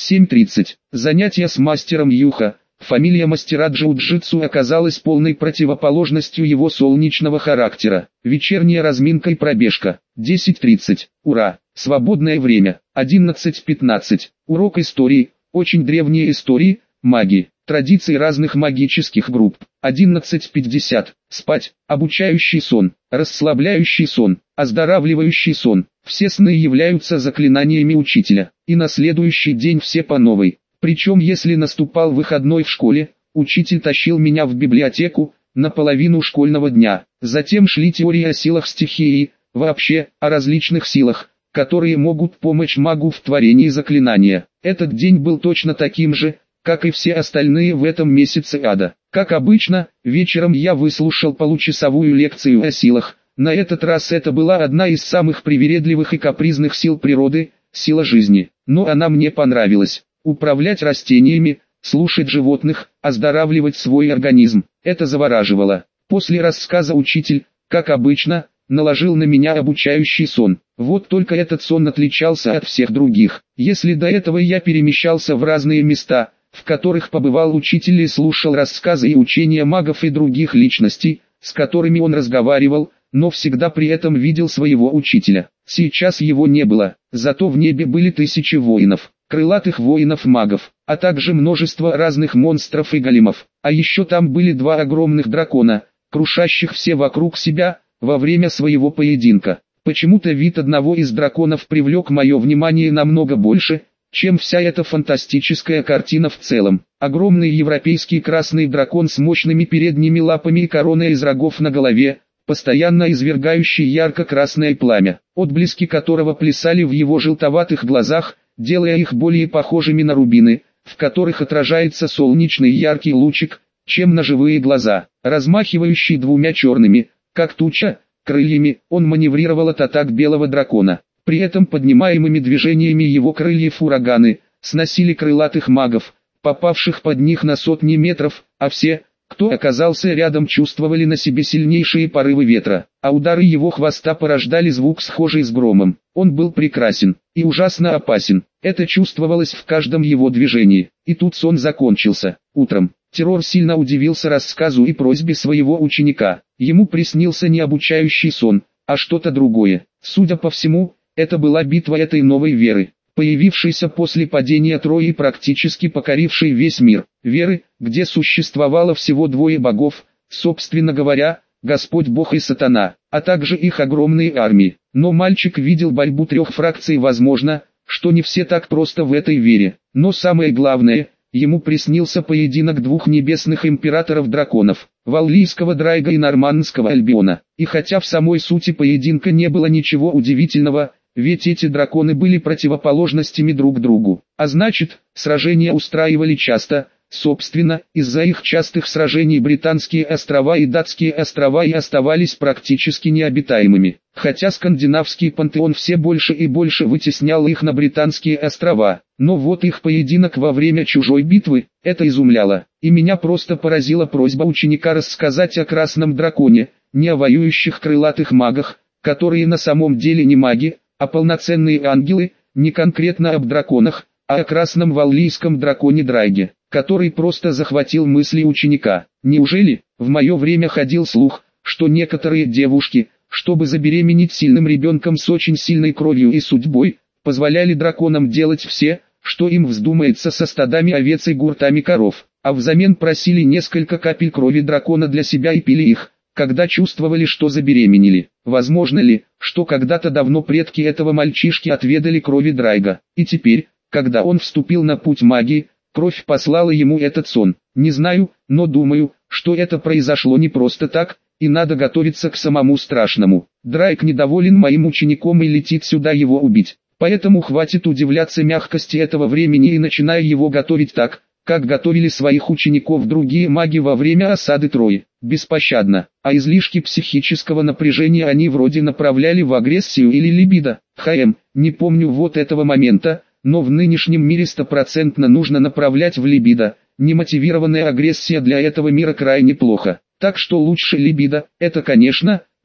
семь тридцать. Занятия с мастером Юха. Фамилия мастера джиу-джитсу оказалась полной противоположностью его солнечного характера. Вечерняя разминка и пробежка. десять тридцать. Ура! Свободное время. одиннадцать пятнадцать. Урок истории. Очень древние истории. Маги. Традиции разных магических групп. одиннадцать пятьдесят. Спать. Обучающий сон. Расслабляющий сон. Оздоравливающий сон. Все сны являются заклинаниями учителя. И на следующий день все по новой. Причем если наступал выходной в школе, учитель тащил меня в библиотеку, на половину школьного дня. Затем шли теории о силах стихии, вообще, о различных силах, которые могут помочь магу в творении заклинания. Этот день был точно таким же, как и все остальные в этом месяце ада. Как обычно, вечером я выслушал получасовую лекцию о силах. На этот раз это была одна из самых привередливых и капризных сил природы, сила жизни. Но она мне понравилась. Управлять растениями, слушать животных, оздоравливать свой организм. Это завораживало. После рассказа учитель, как обычно, наложил на меня обучающий сон. Вот только этот сон отличался от всех других. Если до этого я перемещался в разные места, в которых побывал учитель и слушал рассказы и учения магов и других личностей, с которыми он разговаривал, но всегда при этом видел своего учителя. Сейчас его не было, зато в небе были тысячи воинов, крылатых воинов-магов, а также множество разных монстров и големов. А еще там были два огромных дракона, крушащих все вокруг себя, во время своего поединка. Почему-то вид одного из драконов привлек мое внимание намного больше, чем вся эта фантастическая картина в целом. Огромный европейский красный дракон с мощными передними лапами и короной из рогов на голове, постоянно извергающий ярко-красное пламя, отблески которого плясали в его желтоватых глазах, делая их более похожими на рубины, в которых отражается солнечный яркий лучик, чем на живые глаза. Размахивающий двумя черными, как туча, крыльями, он маневрировал от атак белого дракона. При этом поднимаемыми движениями его крыльев ураганы сносили крылатых магов, попавших под них на сотни метров, а все, кто оказался рядом, чувствовали на себе сильнейшие порывы ветра, а удары его хвоста порождали звук, схожий с громом. Он был прекрасен и ужасно опасен. Это чувствовалось в каждом его движении. И тут сон закончился. Утром Террор сильно удивился рассказу и просьбе своего ученика. Ему приснился не обучающий сон, а что-то другое. Судя по всему, это была битва этой новой веры, появившейся после падения Трои и практически покорившей весь мир. Веры, где существовало всего двое богов, собственно говоря, Господь Бог и Сатана, а также их огромные армии. Но мальчик видел борьбу трех фракций. Возможно, что не все так просто в этой вере. Но самое главное, ему приснился поединок двух небесных императоров-драконов, Валлийского Драйга и Нормандского Альбиона. И хотя в самой сути поединка не было ничего удивительного, ведь эти драконы были противоположностями друг другу, а значит, сражения устраивали часто. Собственно, из-за их частых сражений британские острова и датские острова и оставались практически необитаемыми, хотя скандинавский пантеон все больше и больше вытеснял их на британские острова. Но вот их поединок во время чужой битвы, это изумляло, и меня просто поразила просьба ученика рассказать о красном драконе, не о воюющих крылатых магах, которые на самом деле не маги, а полноценные ангелы, не конкретно об драконах, а о красном валлийском драконе Драйге, который просто захватил мысли ученика. Неужели, в мое время ходил слух, что некоторые девушки, чтобы забеременеть сильным ребенком с очень сильной кровью и судьбой, позволяли драконам делать все, что им вздумается со стадами овец и гуртами коров, а взамен просили несколько капель крови дракона для себя и пили их, когда чувствовали, что забеременели. Возможно ли, что когда-то давно предки этого мальчишки отведали крови Драйга, и теперь, когда он вступил на путь магии, кровь послала ему этот сон? Не знаю, но думаю, что это произошло не просто так, и надо готовиться к самому страшному. Драйг недоволен моим учеником и летит сюда его убить, поэтому хватит удивляться мягкости этого времени и начинай его готовить так, как готовили своих учеников другие маги во время осады Трои, беспощадно, а излишки психического напряжения они вроде направляли в агрессию или либидо. Хм, не помню вот этого момента, но в нынешнем мире стопроцентно нужно направлять в либидо. Немотивированная агрессия для этого мира крайне плохо, так что лучше либидо, это конечно,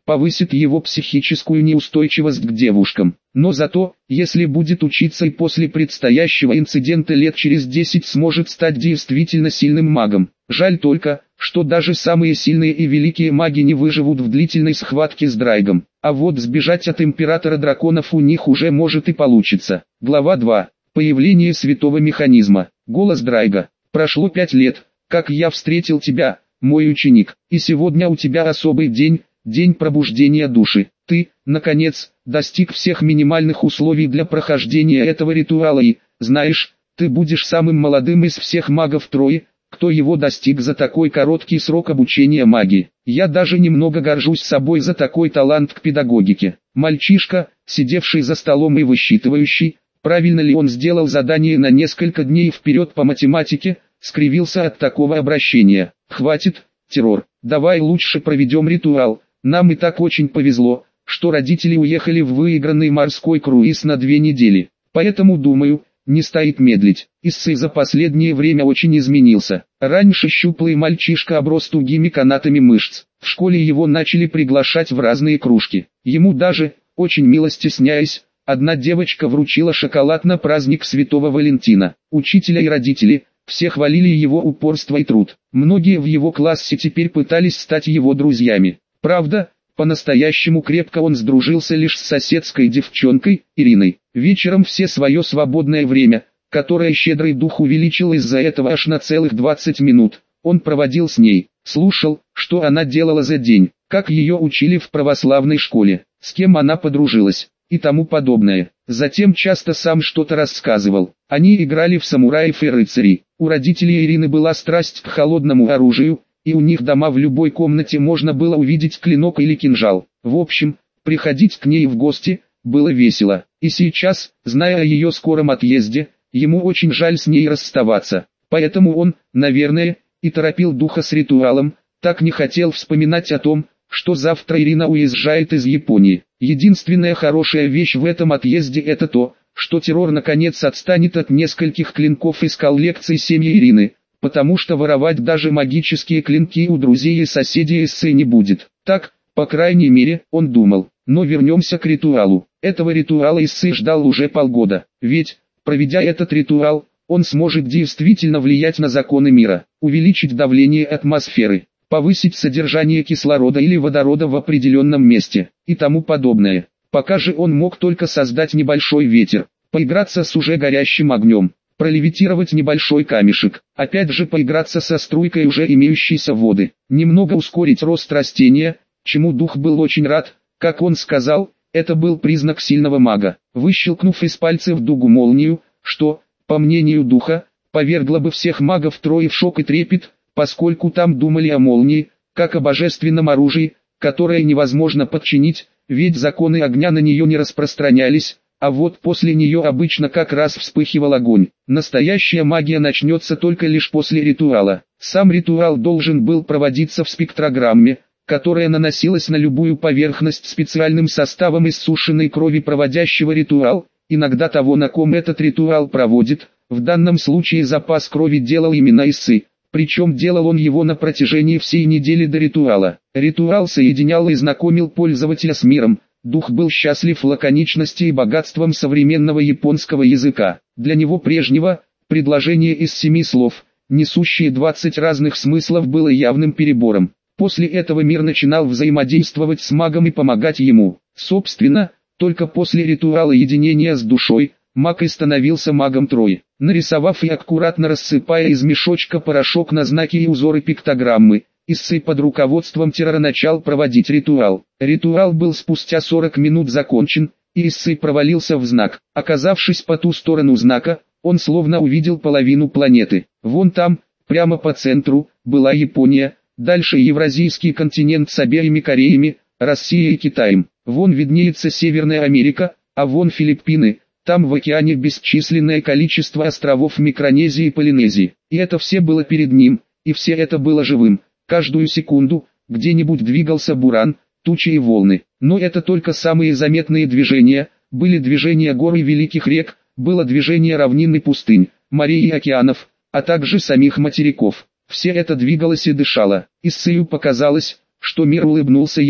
повысит его психическую неустойчивость к девушкам. Но зато, если будет учиться и после предстоящего инцидента лет через десять сможет стать действительно сильным магом. Жаль только, что даже самые сильные и великие маги не выживут в длительной схватке с Драйгом. А вот сбежать от Императора Драконов у них уже может и получится. Глава два. Появление святого механизма. Голос Драйга. Прошло пять лет, как я встретил тебя, мой ученик, и сегодня у тебя особый день, день пробуждения души. Ты, наконец, достиг всех минимальных условий для прохождения этого ритуала и, знаешь, ты будешь самым молодым из всех магов Трои, кто его достиг за такой короткий срок обучения магии. Я даже немного горжусь собой за такой талант к педагогике. Мальчишка, сидевший за столом и высчитывающий, правильно ли он сделал задание на несколько дней вперед по математике, скривился от такого обращения. Хватит, террор, давай лучше проведем ритуал. Нам и так очень повезло, что родители уехали в выигранный морской круиз на две недели. Поэтому думаю, не стоит медлить. Иссы за последнее время очень изменился. Раньше щуплый мальчишка оброс тугими канатами мышц. В школе его начали приглашать в разные кружки. Ему даже, очень мило стесняясь, одна девочка вручила шоколад на праздник Святого Валентина. Учителя и родители, все хвалили его упорство и труд. Многие в его классе теперь пытались стать его друзьями. Правда, по-настоящему крепко он сдружился лишь с соседской девчонкой, Ириной. Вечером все свое свободное время, которое щедрый дух увеличил из-за этого аж на целых двадцать минут, он проводил с ней, слушал, что она делала за день, как ее учили в православной школе, с кем она подружилась, и тому подобное. Затем часто сам что-то рассказывал. Они играли в самураев и рыцарей. У родителей Ирины была страсть к холодному оружию, и у них дома в любой комнате можно было увидеть клинок или кинжал. В общем, приходить к ней в гости было весело. И сейчас, зная о ее скором отъезде, ему очень жаль с ней расставаться. Поэтому он, наверное, и торопил духа с ритуалом, так не хотел вспоминать о том, что завтра Ирина уезжает из Японии. Единственная хорошая вещь в этом отъезде это то, что террор наконец отстанет от нескольких клинков из коллекций семьи Ирины, потому что воровать даже магические клинки у друзей и соседей Иссы не будет. Так, по крайней мере, он думал. Но вернемся к ритуалу. Этого ритуала Иссы ждал уже полгода. Ведь, проведя этот ритуал, он сможет действительно влиять на законы мира, увеличить давление атмосферы, повысить содержание кислорода или водорода в определенном месте, и тому подобное. Пока же он мог только создать небольшой ветер, поиграться с уже горящим огнем, пролевитировать небольшой камешек, опять же поиграться со струйкой уже имеющейся воды, немного ускорить рост растения, чему дух был очень рад. Как он сказал, это был признак сильного мага. Выщелкнув из пальцев дугу молнию, что, по мнению духа, повергло бы всех магов Трои в шок и трепет, поскольку там думали о молнии, как о божественном оружии, которое невозможно подчинить, ведь законы огня на нее не распространялись, а вот после нее обычно как раз вспыхивал огонь. Настоящая магия начнется только лишь после ритуала. Сам ритуал должен был проводиться в спектрограмме, которая наносилась на любую поверхность специальным составом иссушенной крови проводящего ритуал, иногда того, на ком этот ритуал проводит. В данном случае запас крови делал именно Иссы, причем делал он его на протяжении всей недели до ритуала. Ритуал соединял и знакомил пользователя с миром. Дух был счастлив лаконичности и богатством современного японского языка. Для него прежнего, предложение из семи слов, несущие двадцать разных смыслов, было явным перебором. После этого мир начинал взаимодействовать с магом и помогать ему. Собственно, только после ритуала единения с душой, маг и становился магом Трои. Нарисовав и аккуратно рассыпая из мешочка порошок на знаки и узоры пиктограммы, Иссы под руководством террора начал проводить ритуал. Ритуал был спустя сорок минут закончен, и Иссы провалился в знак. Оказавшись по ту сторону знака, он словно увидел половину планеты. Вон там, прямо по центру, была Япония. Дальше Евразийский континент с обеими Кореями, Россией и Китаем. Вон виднеется Северная Америка, а вон Филиппины. Там в океане бесчисленное количество островов Микронезии и Полинезии. И это все было перед ним, и все это было живым. Каждую секунду, где-нибудь двигался буран, тучи и волны. Но это только самые заметные движения. Были движения гор и великих рек, было движение равнин и пустынь, морей и океанов, а также самих материков. Все это двигалось и дышало. Иссею показалось, что мир улыбнулся ему.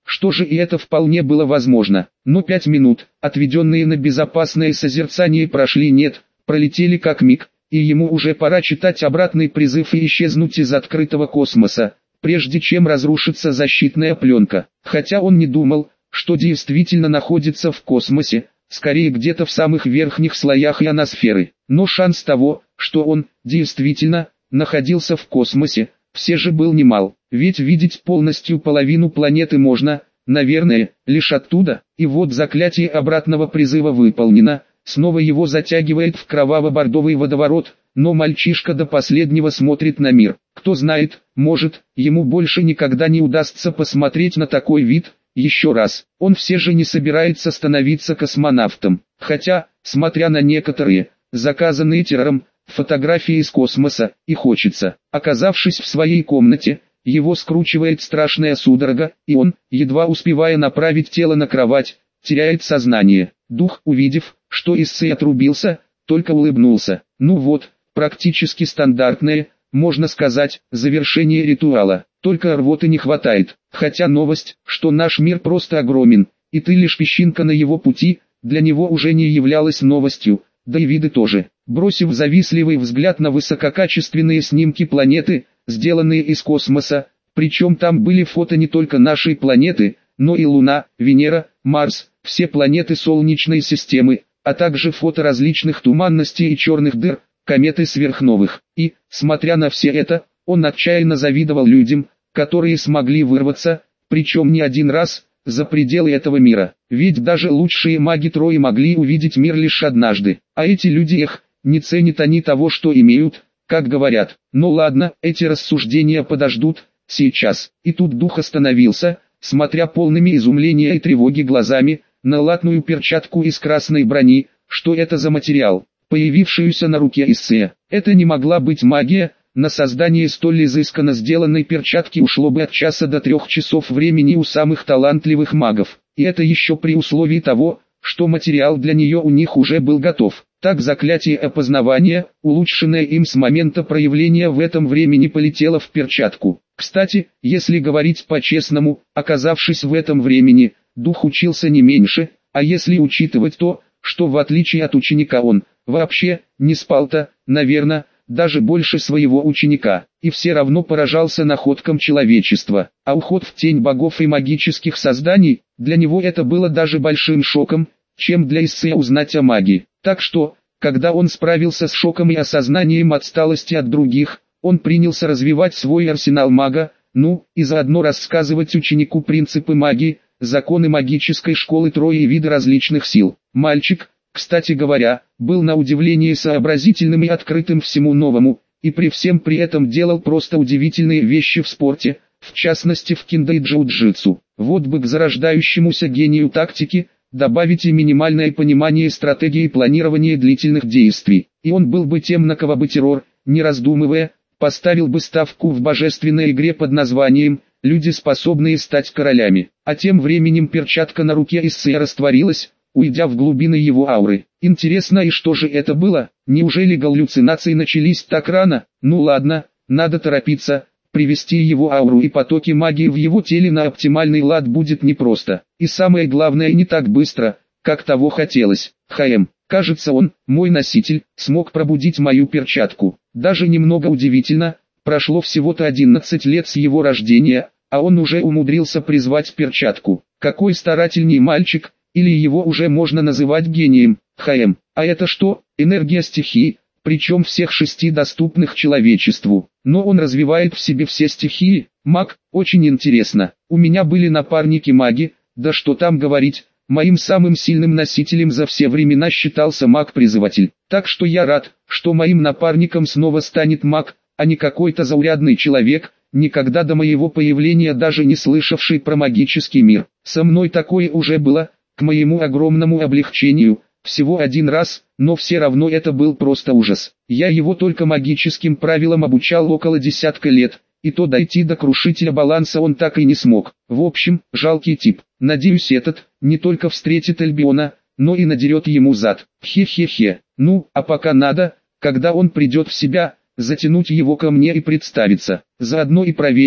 Что же, и это вполне было возможно. Но пять минут, отведенные на безопасное созерцание, прошли нет, пролетели как миг, и ему уже пора читать обратный призыв и исчезнуть из открытого космоса, прежде чем разрушится защитная пленка. Хотя он не думал, что действительно находится в космосе, скорее где-то в самых верхних слоях ионосферы. Но шанс того, что он, действительно, находился в космосе, все же был немал. Ведь видеть полностью половину планеты можно, наверное, лишь оттуда. И вот заклятие обратного призыва выполнено, снова его затягивает в кроваво-бордовый водоворот, но мальчишка до последнего смотрит на мир. Кто знает, может, ему больше никогда не удастся посмотреть на такой вид еще раз. Он все же не собирается становиться космонавтом. Хотя, смотря на некоторые, заказанные террором, фотографии из космоса, и хочется. Оказавшись в своей комнате, его скручивает страшная судорога, и он, едва успевая направить тело на кровать, теряет сознание. Дух, увидев, что Иссы отрубился, только улыбнулся. Ну вот, практически стандартное, можно сказать, завершение ритуала. Только рвоты не хватает. Хотя новость, что наш мир просто огромен, и ты лишь песчинка на его пути, для него уже не являлась новостью, да и виды тоже. Бросив завистливый взгляд на высококачественные снимки планеты, сделанные из космоса, причем там были фото не только нашей планеты, но и Луна, Венера, Марс, все планеты Солнечной системы, а также фото различных туманностей и черных дыр, комет и сверхновых. И, смотря на все это, он отчаянно завидовал людям, которые смогли вырваться, причем не один раз, за пределы этого мира. Ведь даже лучшие маги Трои могли увидеть мир лишь однажды, а эти люди, эх, не ценят они того, что имеют, как говорят. Ну ладно, эти рассуждения подождут, сейчас. И тут дух остановился, смотря полными изумления и тревоги глазами, на латную перчатку из красной брони. Что это за материал, появившуюся на руке Иссе? Это не могла быть магия. На создание столь изысканно сделанной перчатки ушло бы от часа до трех часов времени у самых талантливых магов. И это еще при условии того, что материал для нее у них уже был готов. Так заклятие опознавания, улучшенное им с момента проявления в этом времени, полетело в перчатку. Кстати, если говорить по-честному, оказавшись в этом времени, дух учился не меньше, а если учитывать то, что в отличие от ученика он, вообще, не спал-то, наверное, даже больше своего ученика, и все равно поражался находкам человечества. А уход в тень богов и магических созданий, для него это было даже большим шоком, чем для Иссе узнать о магии. Так что, когда он справился с шоком и осознанием отсталости от других, он принялся развивать свой арсенал мага, ну, и заодно рассказывать ученику принципы магии, законы магической школы Трои и виды различных сил. Мальчик, кстати говоря, был на удивление сообразительным и открытым всему новому, и при всем при этом делал просто удивительные вещи в спорте, в частности в кендо и джиу-джитсу. Вот бы к зарождающемуся гению тактики добавить и минимальное понимание стратегии и планирования длительных действий, и он был бы тем, на кого бы террор, не раздумывая, поставил бы ставку в божественной игре под названием «Люди, способные стать королями». А тем временем перчатка на руке Иссе растворилась, уйдя в глубины его ауры. Интересно, и что же это было? Неужели галлюцинации начались так рано? Ну ладно, надо торопиться. Привести его ауру и потоки магии в его теле на оптимальный лад будет непросто. И самое главное, не так быстро, как того хотелось. Хм, кажется, он, мой носитель, смог пробудить мою перчатку. Даже немного удивительно, прошло всего-то одиннадцать лет с его рождения, а он уже умудрился призвать перчатку. Какой старательный мальчик, или его уже можно называть гением. Хм, а это что? Энергия стихии, причем всех шести доступных человечеству. Но он развивает в себе все стихии. Маг, очень интересно. У меня были напарники-маги, да что там говорить, моим самым сильным носителем за все времена считался маг-призыватель. Так что я рад, что моим напарником снова станет маг, а не какой-то заурядный человек, никогда до моего появления даже не слышавший про магический мир. Со мной такое уже было, к моему огромному облегчению, всего один раз, но все равно это был просто ужас. Я его только магическим правилам обучал около десятка лет, и то дойти до крушителя баланса он так и не смог. В общем, жалкий тип. Надеюсь, этот не только встретит Альбиона, но и надерет ему зад. Хе-хе-хе. Ну, а пока надо, когда он придет в себя, затянуть его ко мне и представиться. Заодно и проверим,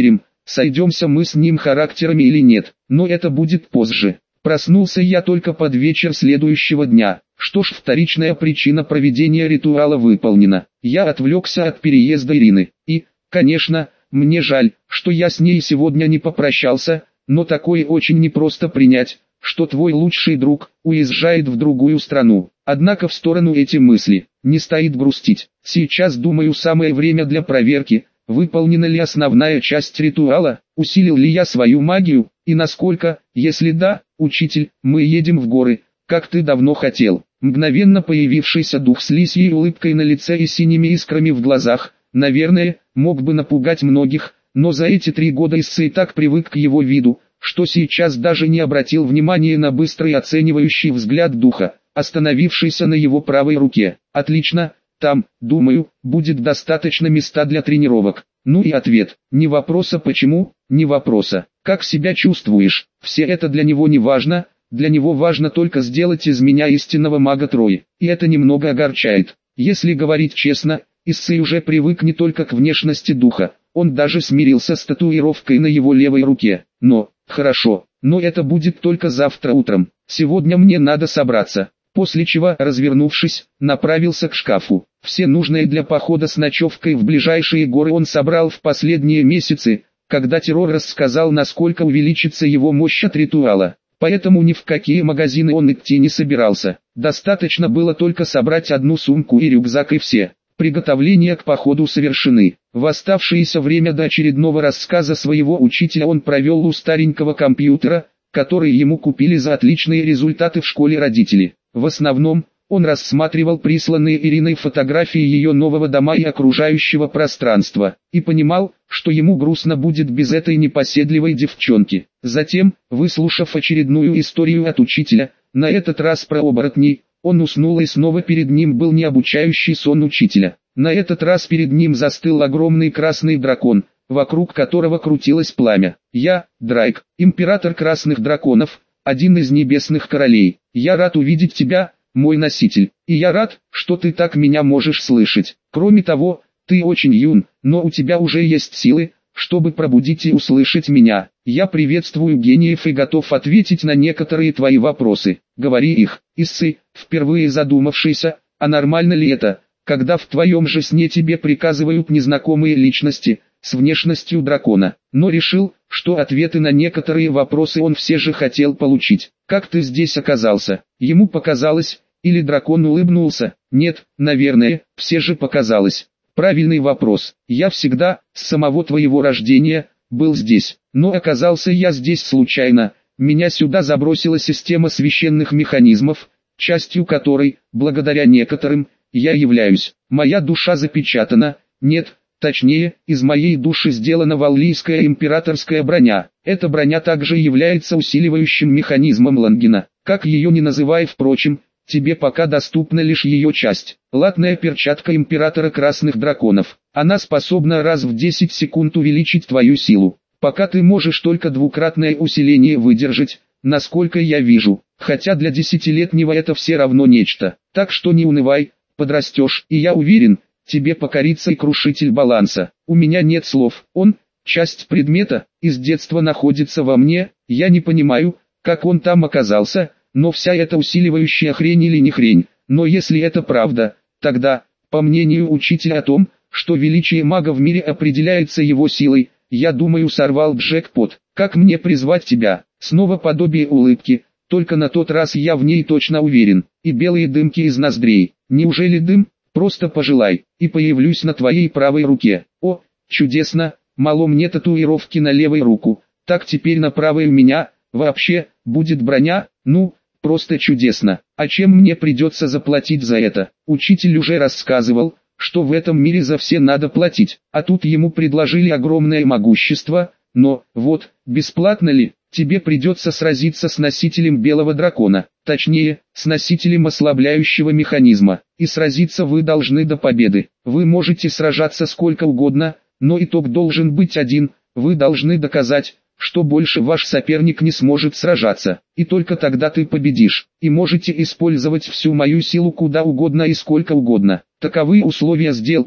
сойдемся мы с ним характерами или нет, но это будет позже. Проснулся я только под вечер следующего дня. Что ж, вторичная причина проведения ритуала выполнена. Я отвлекся от переезда Ирины. И, конечно, мне жаль, что я с ней сегодня не попрощался, но такое очень непросто принять, что твой лучший друг уезжает в другую страну. Однако в сторону эти мысли, не стоит грустить. Сейчас, думаю, самое время для проверки, выполнена ли основная часть ритуала, усилил ли я свою магию, и насколько, если да, учитель, мы едем в горы, как ты давно хотел. Мгновенно появившийся дух с лисьей улыбкой на лице и синими искрами в глазах, наверное, мог бы напугать многих, но за эти три года Иссы так привык к его виду, что сейчас даже не обратил внимания на быстрый оценивающий взгляд духа, остановившийся на его правой руке. Отлично, там, думаю, будет достаточно места для тренировок. Ну и ответ, ни вопроса почему, ни вопроса, как себя чувствуешь, все это для него не важно, для него важно только сделать из меня истинного мага Трои, и это немного огорчает. Если говорить честно, Иссы уже привык не только к внешности духа, он даже смирился с татуировкой на его левой руке, но, хорошо, но это будет только завтра утром, сегодня мне надо собраться. После чего, развернувшись, направился к шкафу. Все нужные для похода с ночевкой в ближайшие горы он собрал в последние месяцы, когда террор рассказал, насколько увеличится его мощь от ритуала. Поэтому ни в какие магазины он идти не собирался. Достаточно было только собрать одну сумку и рюкзак, и все приготовления к походу совершены. В оставшееся время до очередного рассказа своего учителя он провел у старенького компьютера, который ему купили за отличные результаты в школе родители. В основном, он рассматривал присланные Ириной фотографии ее нового дома и окружающего пространства, и понимал, что ему грустно будет без этой непоседливой девчонки. Затем, выслушав очередную историю от учителя, на этот раз про оборотней, он уснул, и снова перед ним был не обучающий сон учителя. На этот раз перед ним застыл огромный красный дракон, вокруг которого крутилось пламя. Я, Драйк, император красных драконов, один из небесных королей. Я рад увидеть тебя, мой носитель, и я рад, что ты так меня можешь слышать. Кроме того, ты очень юн, но у тебя уже есть силы, чтобы пробудить и услышать меня. Я приветствую гениев и готов ответить на некоторые твои вопросы. Говори их. Иссы, впервые задумавшийся, а нормально ли это, когда в твоем же сне тебе приказывают незнакомые личности, с внешностью дракона, но решил, что ответы на некоторые вопросы он все же хотел получить. Как ты здесь оказался? Ему показалось, или дракон улыбнулся? Нет, наверное, все же показалось. Правильный вопрос. Я всегда, с самого твоего рождения, был здесь, но оказался я здесь случайно. Меня сюда забросила система священных механизмов, частью которой, благодаря некоторым, я являюсь. Моя душа запечатана, нет, точнее, из моей души сделана валлийская императорская броня. Эта броня также является усиливающим механизмом Лангена. Как ее ни называй, впрочем, тебе пока доступна лишь ее часть. Латная перчатка императора красных драконов. Она способна раз в десять секунд увеличить твою силу. Пока ты можешь только двукратное усиление выдержать, насколько я вижу. Хотя для десятилетнего это все равно нечто. Так что не унывай, подрастешь, и я уверен, тебе покорится и крушитель баланса. У меня нет слов. Он, часть предмета, из детства находится во мне. Я не понимаю, как он там оказался, но вся эта усиливающая хрень или не хрень. Но если это правда, тогда, по мнению учителя о том, что величие мага в мире определяется его силой, я думаю, сорвал джекпот. Как мне призвать тебя? Снова подобие улыбки, только на тот раз я в ней точно уверен. И белые дымки из ноздрей. Неужели дым? Просто пожелай, и появлюсь на твоей правой руке. О, чудесно, мало мне татуировки на левой руку, так теперь на правой у меня, вообще, будет броня, ну, просто чудесно. А чем мне придется заплатить за это? Учитель уже рассказывал, что в этом мире за все надо платить, а тут ему предложили огромное могущество, но, вот, бесплатно ли? Тебе придется сразиться с носителем белого дракона, точнее, с носителем ослабляющего механизма, и сразиться вы должны до победы. Вы можете сражаться сколько угодно, но итог должен быть один, вы должны доказать, что больше ваш соперник не сможет сражаться, и только тогда ты победишь, и можете использовать всю мою силу куда угодно и сколько угодно. Таковы условия сделки,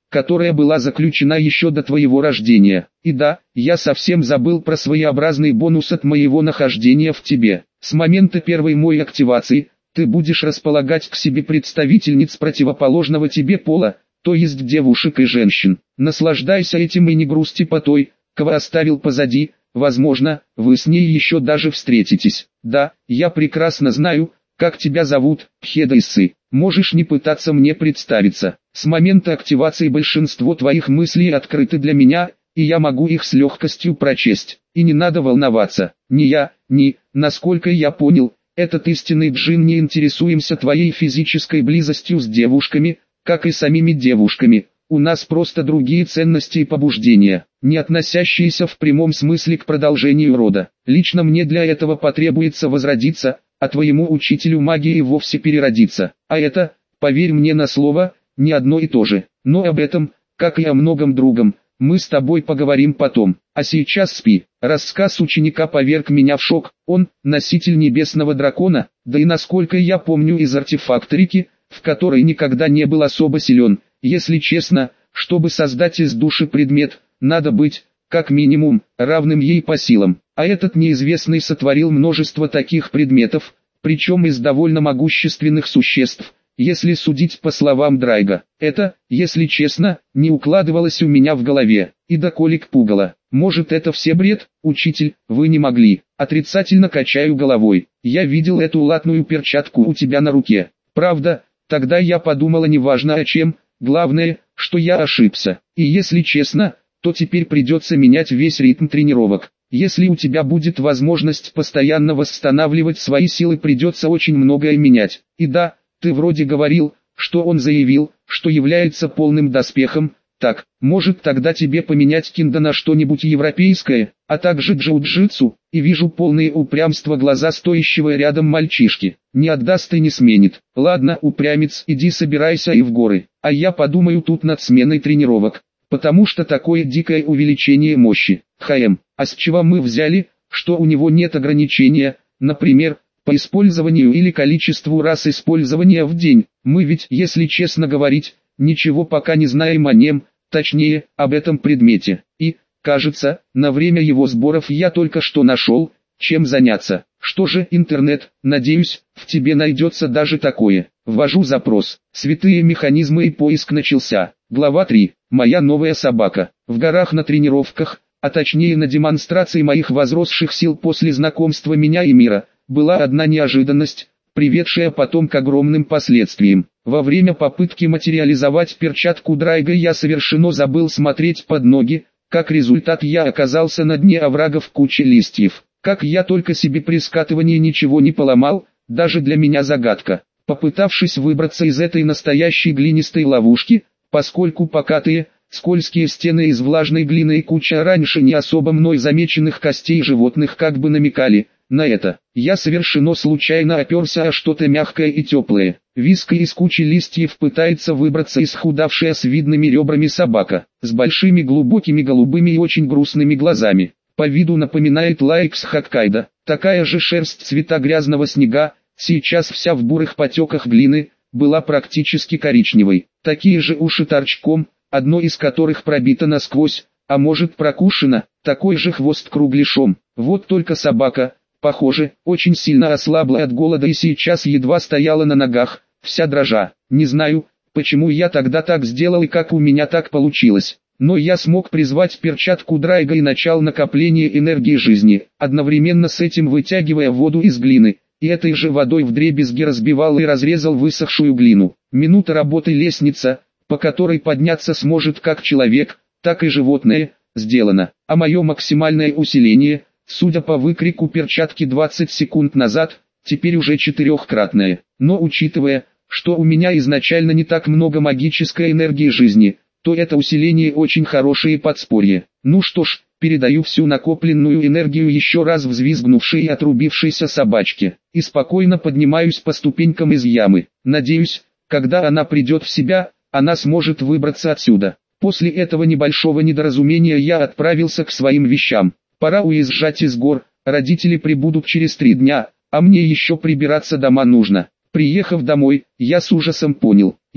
которая была заключена еще до твоего рождения. И да, я совсем забыл про своеобразный бонус от моего нахождения в тебе. С момента первой моей активации, ты будешь располагать к себе представительниц противоположного тебе пола, то есть девушек и женщин. Наслаждайся этим и не грусти по той, кого оставил позади, возможно, вы с ней еще даже встретитесь. Да, я прекрасно знаю, как тебя зовут, Хедайсы. Можешь не пытаться мне представиться. С момента активации большинство твоих мыслей открыты для меня, и я могу их с легкостью прочесть. И не надо волноваться, ни я, ни, насколько я понял, этот истинный джин не интересуемся твоей физической близостью с девушками, как и самими девушками. У нас просто другие ценности и побуждения, не относящиеся в прямом смысле к продолжению рода. Лично мне для этого потребуется возродиться, а твоему учителю магии вовсе переродиться. А это, поверь мне на слово, не одно и то же. Но об этом, как и о многом другом, мы с тобой поговорим потом. А сейчас спи. Рассказ ученика поверг меня в шок. Он, носитель небесного дракона, да и насколько я помню из артефакторики, в которой никогда не был особо силен. Если честно, чтобы создать из души предмет, надо быть, как минимум, равным ей по силам. А этот неизвестный сотворил множество таких предметов, причем из довольно могущественных существ, если судить по словам Драйга. Это, если честно, не укладывалось у меня в голове, и до колик пугало. Может, это все бред, учитель, вы не могли. Отрицательно качаю головой. Я видел эту латную перчатку у тебя на руке. Правда, тогда я подумала неважно о чем, главное, что я ошибся. И если честно, то теперь придется менять весь ритм тренировок. Если у тебя будет возможность постоянно восстанавливать свои силы, придется очень многое менять. И да, ты вроде говорил, что он заявил, что является полным доспехом. Так, может тогда тебе поменять киндо на что-нибудь европейское, а также джиу-джитсу, и вижу полные упрямства глаза стоящего рядом мальчишки. Не отдаст и не сменит. Ладно, упрямец, иди собирайся и в горы, а я подумаю тут над сменой тренировок, потому что такое дикое увеличение мощи. Хм, а с чего мы взяли, что у него нет ограничения, например, по использованию или количеству раз использования в день? Мы ведь, если честно говорить, ничего пока не знаем о нем, точнее, об этом предмете. И, кажется, на время его сборов я только что нашел, чем заняться. Что же интернет, надеюсь, в тебе найдется даже такое. Ввожу запрос. Святые механизмы и поиск начался. Глава три. Моя новая собака. В горах на тренировках, а точнее на демонстрации моих возросших сил после знакомства меня и мира, была одна неожиданность, приведшая потом к огромным последствиям. Во время попытки материализовать перчатку Драйга я совершенно забыл смотреть под ноги, как результат я оказался на дне оврага в куче листьев. Как я только себе при скатывании ничего не поломал, даже для меня загадка. Попытавшись выбраться из этой настоящей глинистой ловушки, поскольку покатые, скользкие стены из влажной глины и куча раньше не особо мной замеченных костей животных как бы намекали на это, я совершенно случайно оперся о что-то мягкое и теплое. Виска из кучи листьев пытается выбраться исхудавшая с видными ребрами собака, с большими глубокими голубыми и очень грустными глазами. По виду напоминает лайкс Хоккайдо, такая же шерсть цвета грязного снега, сейчас вся в бурых потеках глины, была практически коричневой. Такие же уши торчком, одно из которых пробито насквозь, а может прокушено, такой же хвост кругляшом. Вот только собака, похоже, очень сильно ослабла от голода и сейчас едва стояла на ногах, вся дрожа. Не знаю, почему я тогда так сделал и как у меня так получилось. Но я смог призвать перчатку Драйга и начал накопление энергии жизни, одновременно с этим вытягивая воду из глины, и этой же водой вдребезги разбивал и разрезал высохшую глину. Минута работы лестница, по которой подняться сможет как человек, так и животное, сделано. А мое максимальное усиление, судя по выкрику перчатки двадцать секунд назад, теперь уже четырехкратное. Но учитывая, что у меня изначально не так много магической энергии жизни, то это усиление очень хорошее подспорье. Ну что ж, передаю всю накопленную энергию еще раз взвизгнувшей и отрубившейся собачке, и спокойно поднимаюсь по ступенькам из ямы. Надеюсь, когда она придет в себя, она сможет выбраться отсюда. После этого небольшого недоразумения я отправился к своим вещам. Пора уезжать из гор, родители прибудут через три дня, а мне еще прибираться дома нужно. Приехав домой, я с ужасом понял,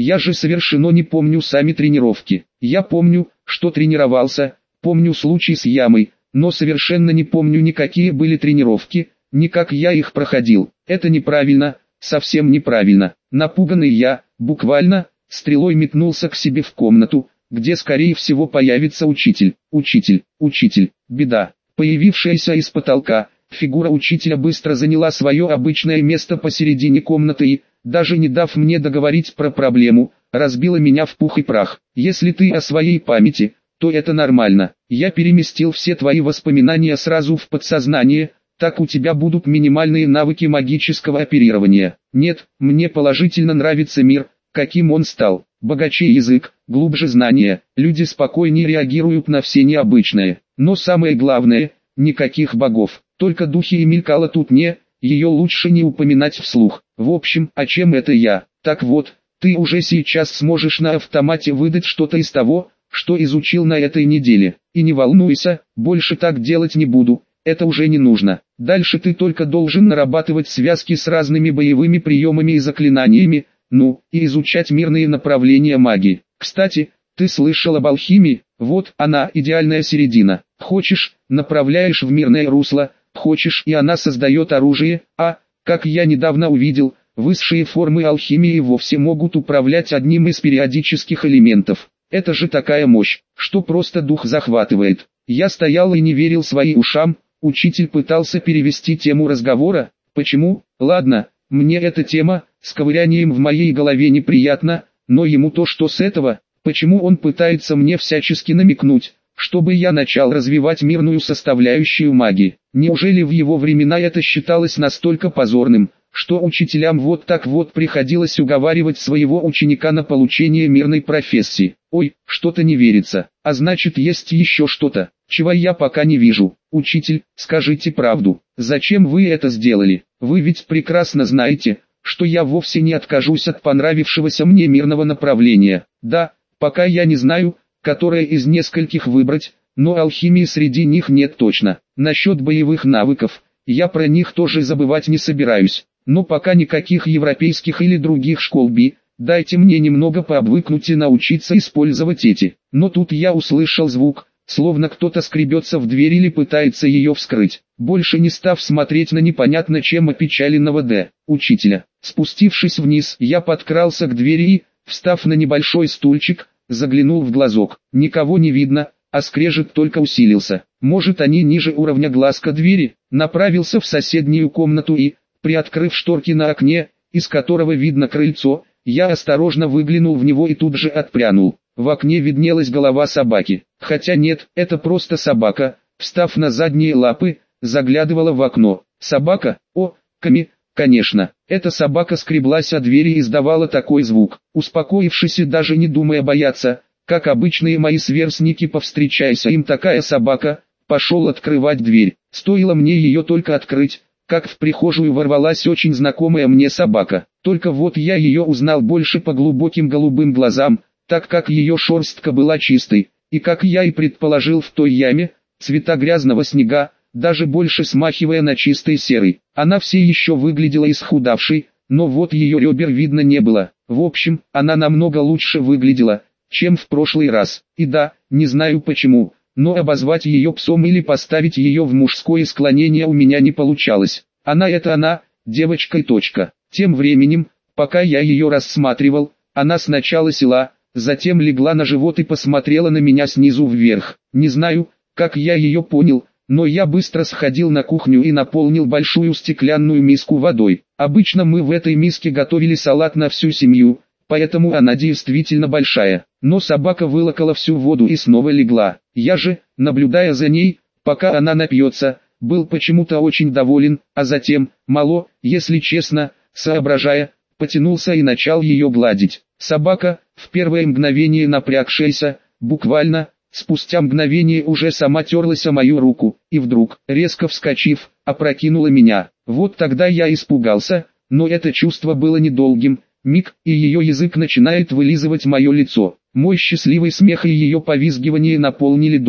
Я же совершенно не помню сами тренировки. Я помню, что тренировался, помню случай с ямой, но совершенно не помню никакие были тренировки, ни как я их проходил. Это неправильно, совсем неправильно. Напуганный я, буквально, стрелой метнулся к себе в комнату, где скорее всего появится учитель. Учитель, учитель, беда. Появившаяся из потолка, фигура учителя быстро заняла свое обычное место посередине комнаты и, даже не дав мне договорить про проблему, разбила меня в пух и прах. Если ты о своей памяти, то это нормально. Я переместил все твои воспоминания сразу в подсознание, так у тебя будут минимальные навыки магического оперирования. Нет, мне положительно нравится мир, каким он стал. Богаче язык, глубже знания, люди спокойнее реагируют на все необычное. Но самое главное, никаких богов, только духи, и мелькало тут не, ее лучше не упоминать вслух. В общем, а чем это я? Так вот, ты уже сейчас сможешь на автомате выдать что-то из того, что изучил на этой неделе. И не волнуйся, больше так делать не буду, это уже не нужно. Дальше ты только должен нарабатывать связки с разными боевыми приемами и заклинаниями, ну, и изучать мирные направления магии. Кстати, ты слышал об алхимии? Вот она, идеальная середина. Хочешь, направляешь в мирное русло, хочешь, и она создает оружие, а, как я недавно увидел, высшие формы алхимии вовсе могут управлять одним из периодических элементов. Это же такая мощь, что просто дух захватывает. Я стоял и не верил своим ушам. Учитель пытался перевести тему разговора. Почему? Ладно, мне эта тема с ковырянием в моей голове неприятна, но ему то, что с этого. Почему он пытается мне всячески намекнуть, чтобы я начал развивать мирную составляющую магии? Неужели в его времена это считалось настолько позорным, что учителям вот так вот приходилось уговаривать своего ученика на получение мирной профессии? Ой, что-то не верится, а значит есть еще что-то, чего я пока не вижу. Учитель, скажите правду, зачем вы это сделали? Вы ведь прекрасно знаете, что я вовсе не откажусь от понравившегося мне мирного направления. Да, пока я не знаю, которое из нескольких выбрать, но алхимии среди них нет точно. Насчет боевых навыков, я про них тоже забывать не собираюсь. Но пока никаких европейских или других школ би, дайте мне немного пообвыкнуть и научиться использовать эти. Но тут я услышал звук, словно кто-то скребется в дверь или пытается ее вскрыть. Больше не став смотреть на непонятно чем опечаленного Д. учителя. Спустившись вниз, я подкрался к двери и, встав на небольшой стульчик, заглянул в глазок. Никого не видно, а скрежет только усилился. Может, они ниже уровня глазка двери? Направился в соседнюю комнату и, приоткрыв шторки на окне, из которого видно крыльцо, я осторожно выглянул в него и тут же отпрянул. В окне виднелась голова собаки. Хотя нет, это просто собака, встав на задние лапы, заглядывала в окно. Собака? О, Ками, конечно. Эта собака скреблась о двери и издавала такой звук. Успокоившись и даже не думая бояться, как обычные мои сверстники, повстречайся им такая собака, пошел открывать дверь. Стоило мне ее только открыть, как в прихожую ворвалась очень знакомая мне собака. Только вот я ее узнал больше по глубоким голубым глазам, так как ее шерстка была чистой, и как я и предположил в той яме, цвета грязного снега, даже больше смахивая на чистый серый. Она все еще выглядела исхудавшей, но вот ее ребер видно не было. В общем, она намного лучше выглядела, чем в прошлый раз. И да, не знаю почему, но обозвать ее псом или поставить ее в мужское склонение у меня не получалось. Она это она, девочка и точка. Тем временем, пока я ее рассматривал, она сначала села, затем легла на живот и посмотрела на меня снизу вверх. Не знаю, как я ее понял, но я быстро сходил на кухню и наполнил большую стеклянную миску водой. Обычно мы в этой миске готовили салат на всю семью, поэтому она действительно большая. Но собака вылокала всю воду и снова легла. Я же, наблюдая за ней, пока она напьется, был почему-то очень доволен, а затем, мало, если честно, соображая, потянулся и начал ее гладить. Собака, в первое мгновение напрягшаяся, буквально, спустя мгновение уже сама терлась о мою руку, и вдруг, резко вскочив, опрокинула меня. Вот тогда я испугался, но это чувство было недолгим. Миг, и ее язык начинает вылизывать мое лицо. Мой счастливый смех и ее повизгивание наполнили дом.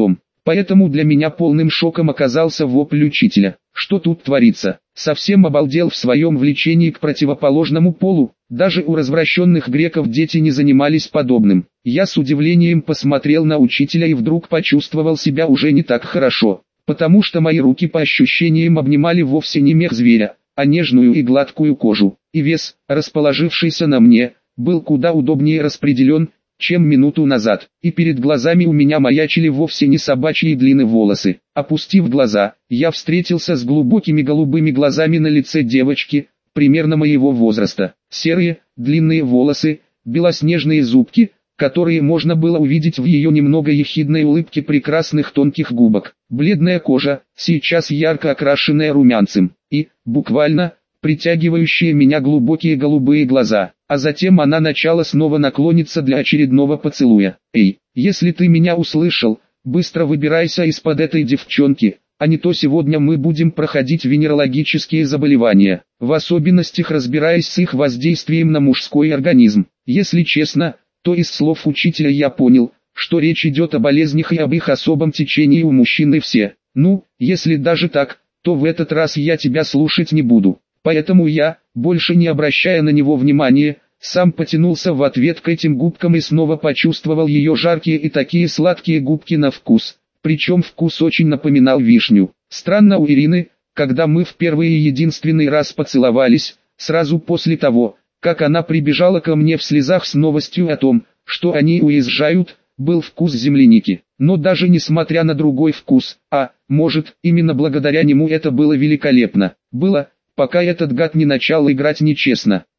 Поэтому для меня полным шоком оказался вопль учителя. Что тут творится? Совсем обалдел в своем влечении к противоположному полу? Даже у развращенных греков дети не занимались подобным. Я с удивлением посмотрел на учителя и вдруг почувствовал себя уже не так хорошо, потому что мои руки по ощущениям обнимали вовсе не мех зверя, а нежную и гладкую кожу, и вес, расположившийся на мне, был куда удобнее распределен, чем минуту назад, и перед глазами у меня маячили вовсе не собачьи длинные волосы. Опустив глаза, я встретился с глубокими голубыми глазами на лице девочки, примерно моего возраста. Серые, длинные волосы, белоснежные зубки, которые можно было увидеть в ее немного ехидной улыбке прекрасных тонких губок, бледная кожа, сейчас ярко окрашенная румянцем, и, буквально, притягивающие меня глубокие голубые глаза, а затем она начала снова наклониться для очередного поцелуя. «Эй, если ты меня услышал, быстро выбирайся из-под этой девчонки, а не то сегодня мы будем проходить венерологические заболевания, в особенностях разбираясь с их воздействием на мужской организм». Если честно, то из слов учителя я понял, что речь идет о болезнях и об их особом течении у мужчин и все. Ну, если даже так, то в этот раз я тебя слушать не буду. Поэтому я, больше не обращая на него внимания, сам потянулся в ответ к этим губкам и снова почувствовал ее жаркие и такие сладкие губки на вкус. Причем вкус очень напоминал вишню. Странно у Ирины, когда мы в первый и единственный раз поцеловались, сразу после того, как она прибежала ко мне в слезах с новостью о том, что они уезжают, был вкус земляники. Но даже несмотря на другой вкус, а, может, именно благодаря нему это было великолепно, было, пока этот гад не начал играть нечестно.